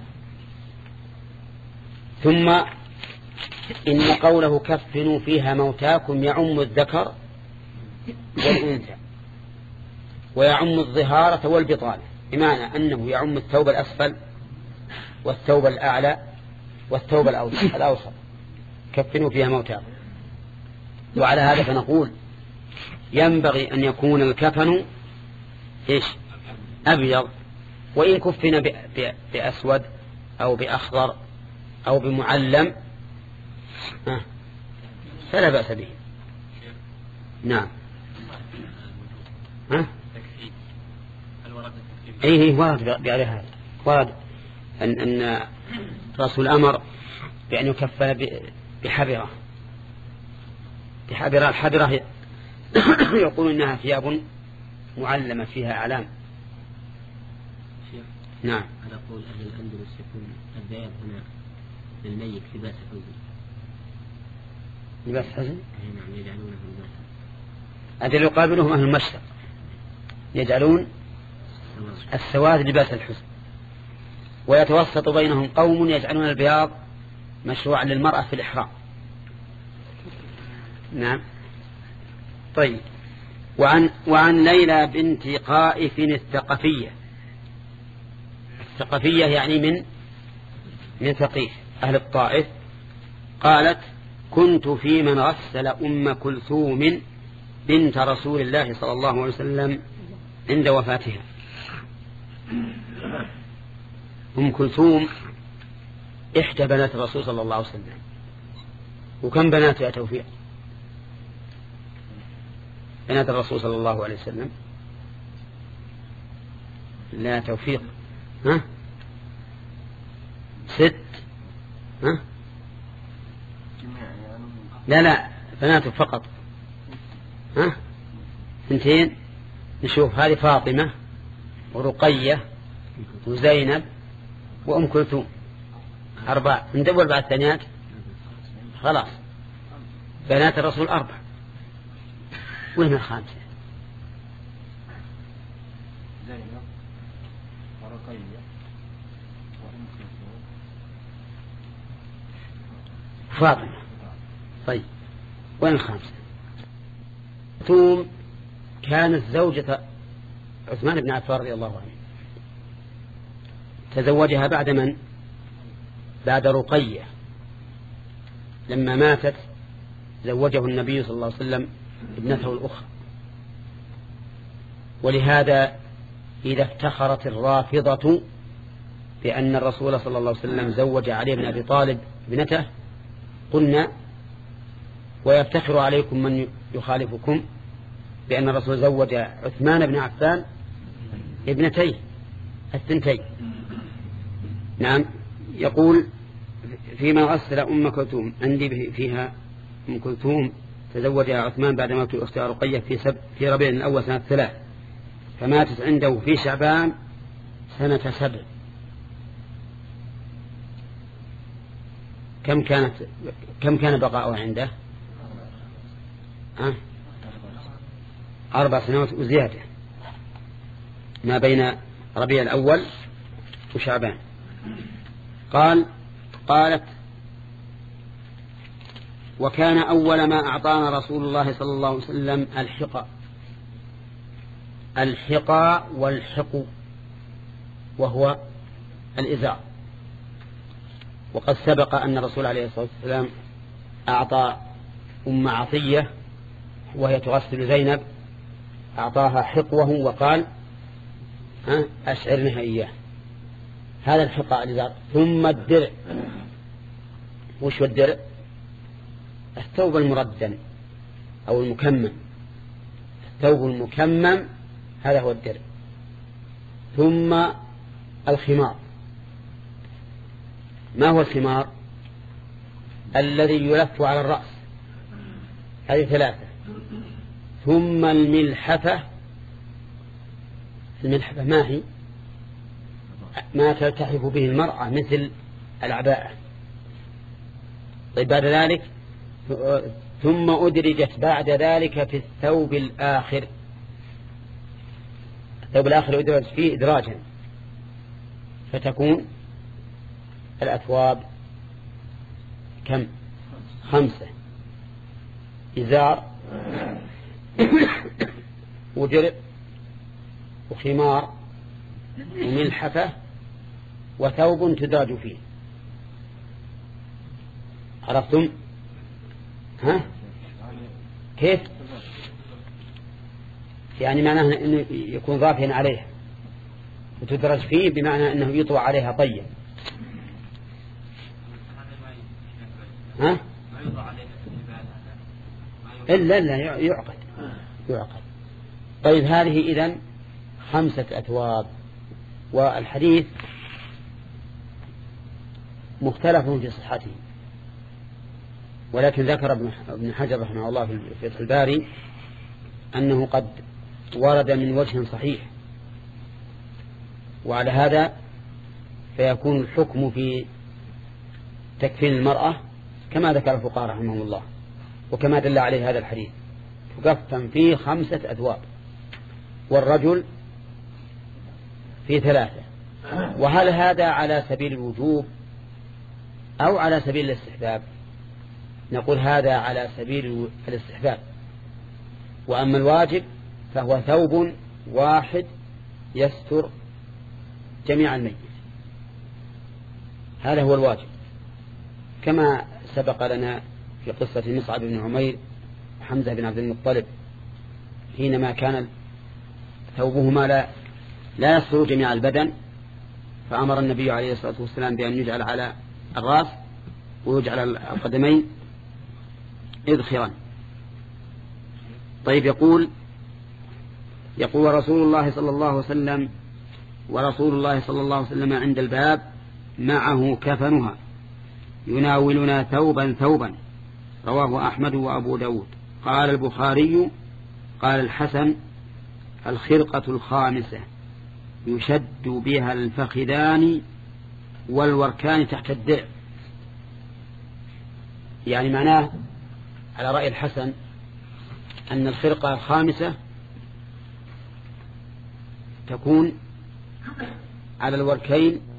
ثم إن قوله كفنوا فيها موتاكم يعم الذكر والأنثى ويعم الظهارة والبطانة، بمعنى أنه يعم الثوب الأسفل والثوب الأعلى والثوب الأوسط. كفنوا فيها موتاكم. وعلى هذا فنقول ينبغي أن يكون الكفن إيش؟ أبيض، وإن كفن بأسود أو بأخضر أو بمعلم فلا بأس به. نعم. ها؟ أيه ورد بهذا هذا ورد أن أن رسول الأمر بأن يكفن بحبرة. بحبرة الحبرة يقول إنها ثياب معلمة فيها أعلام. نعم. على قول أهل الأندلس يكون البياض هنا للميت لباس حزن. لباس حزن؟ نعم يجعلونه لباسا. أجل يقابلهم أهل المشرق يجعلون السواد لباس الحزن، ويتوسط بينهم قوم يجعلون البياض مشروعا للمرأة في الإحرام. نعم. طيب. وعن, وعن ليلى بنت قائف الثقفية. الثقفية يعني من من ثقيف أهل الطائف. قالت كنت في من غسل أم كلثوم بنت رسول الله صلى الله عليه وسلم عند وفاتها. أم كلثوم إحدى بنات الرسول صلى الله عليه وسلم. وكم بنات يا توفيق؟ بنات الرسول صلى الله عليه وسلم؟ لا توفيق. ها؟ ست ها؟ لا لا بناته فقط. ها اثنتين. نشوف هذه فاطمة ورقية وزينب وأم كلثوم أربعة. ندور بعد الثانيات خلاص. بنات الرسول أربع. وين الخامسة؟ زينب ورقية وأم كلثوم فاطمة. طيب وين الخامسة؟ كلثوم كانت زوجة عثمان بن عفان رضي الله عنه، تزوجها بعد من؟ بعد رقية. لما ماتت زوجه النبي صلى الله عليه وسلم ابنته الأخرى. ولهذا إذا افتخرت الرافضة بأن الرسول صلى الله عليه وسلم زوج علي بن أبي طالب ابنته قلنا ويفتخر عليكم من يخالفكم بأن الرسول زوج عثمان بن عفان ابنتيه الثنتين. نعم. يقول فيما غسل أم كلثوم عندي فيها أم كلثوم تزوجها عثمان بعد موت أختها رقية في سب في ربيع الأول سنة ثلاث، فماتت عنده في شعبان سنة سبع. كم كانت كم كان بقاؤها عنده؟ أه؟ أربع سنوات وزيادة ما بين ربيع الأول وشعبان. قال قالت وكان أول ما أعطانا رسول الله صلى الله عليه وسلم الحقى. الحقى والحق وهو الإزار. وقد سبق أن الرسول عليه الصلاة والسلام أعطى أم عطية وهي تغسل زينب أعطاها حقوه وقال ها أشعرنها إياه. هذا الحقى الإزار. ثم الدرع. وش هو الدرع؟ الثوب المردن أو المكمم. الثوب المكمم هذا هو الدرع. ثم الخمار. ما هو الخمار؟ الذي يلف على الرأس. هذه ثلاثة. ثم الملحفة. الملحفة ما هي؟ ما تلتحف به المرأة مثل العباءة. طيب بعد ذلك ثم أدرجت بعد ذلك في الثوب الآخر. الثوب الآخر أدرج فيه إدراجا فتكون الأثواب كم؟ خمسة. إزار ودرع وخمار وملحفة وثوب تدرج فيه. عرفتم؟ ها؟ كيف؟ يعني معناه أنه يكون ضافيا عليها وتدرج فيه بمعنى أنه يطوى عليها طيب. ها؟ إلا لا يعقد يعقد. طيب هذه إذن خمسة أثواب. والحديث مختلف في صحته، ولكن ذكر ابن حجر رحمه الله في فتح الباري أنه قد ورد من وجه صحيح. وعلى هذا فيكون الحكم في تكفين المرأة كما ذكر الفقهاء رحمهم الله وكما دل عليه هذا الحديث، تكفن فيه خمسة أثواب والرجل في ثلاثة. وهل هذا على سبيل الوجوب أو على سبيل الاستحباب؟ نقول هذا على سبيل الاستحباب. وأما الواجب فهو ثوب واحد يستر جميع الميت. هذا هو الواجب كما سبق لنا في قصة مصعب بن عمير وحمزة بن عبد المطلب حينما كان ثوبهما لا, لا يستر جميع البدن، فأمر النبي عليه الصلاة والسلام بأن يجعل على الرأس ويجعل القدمين إذخرا. طيب يقول يقول رسول الله صلى الله عليه وسلم ورسول الله صلى الله عليه وسلم عند الباب معه كفنها يناولنا ثوبا ثوبا. رواه أحمد وأبو داود. قال البخاري قال الحسن الخرقة الخامسة يشد بها الفخذان والوركان تحت الدرع. يعني معناه على رأي الحسن أن الخرقة الخامسة تكون على الوركين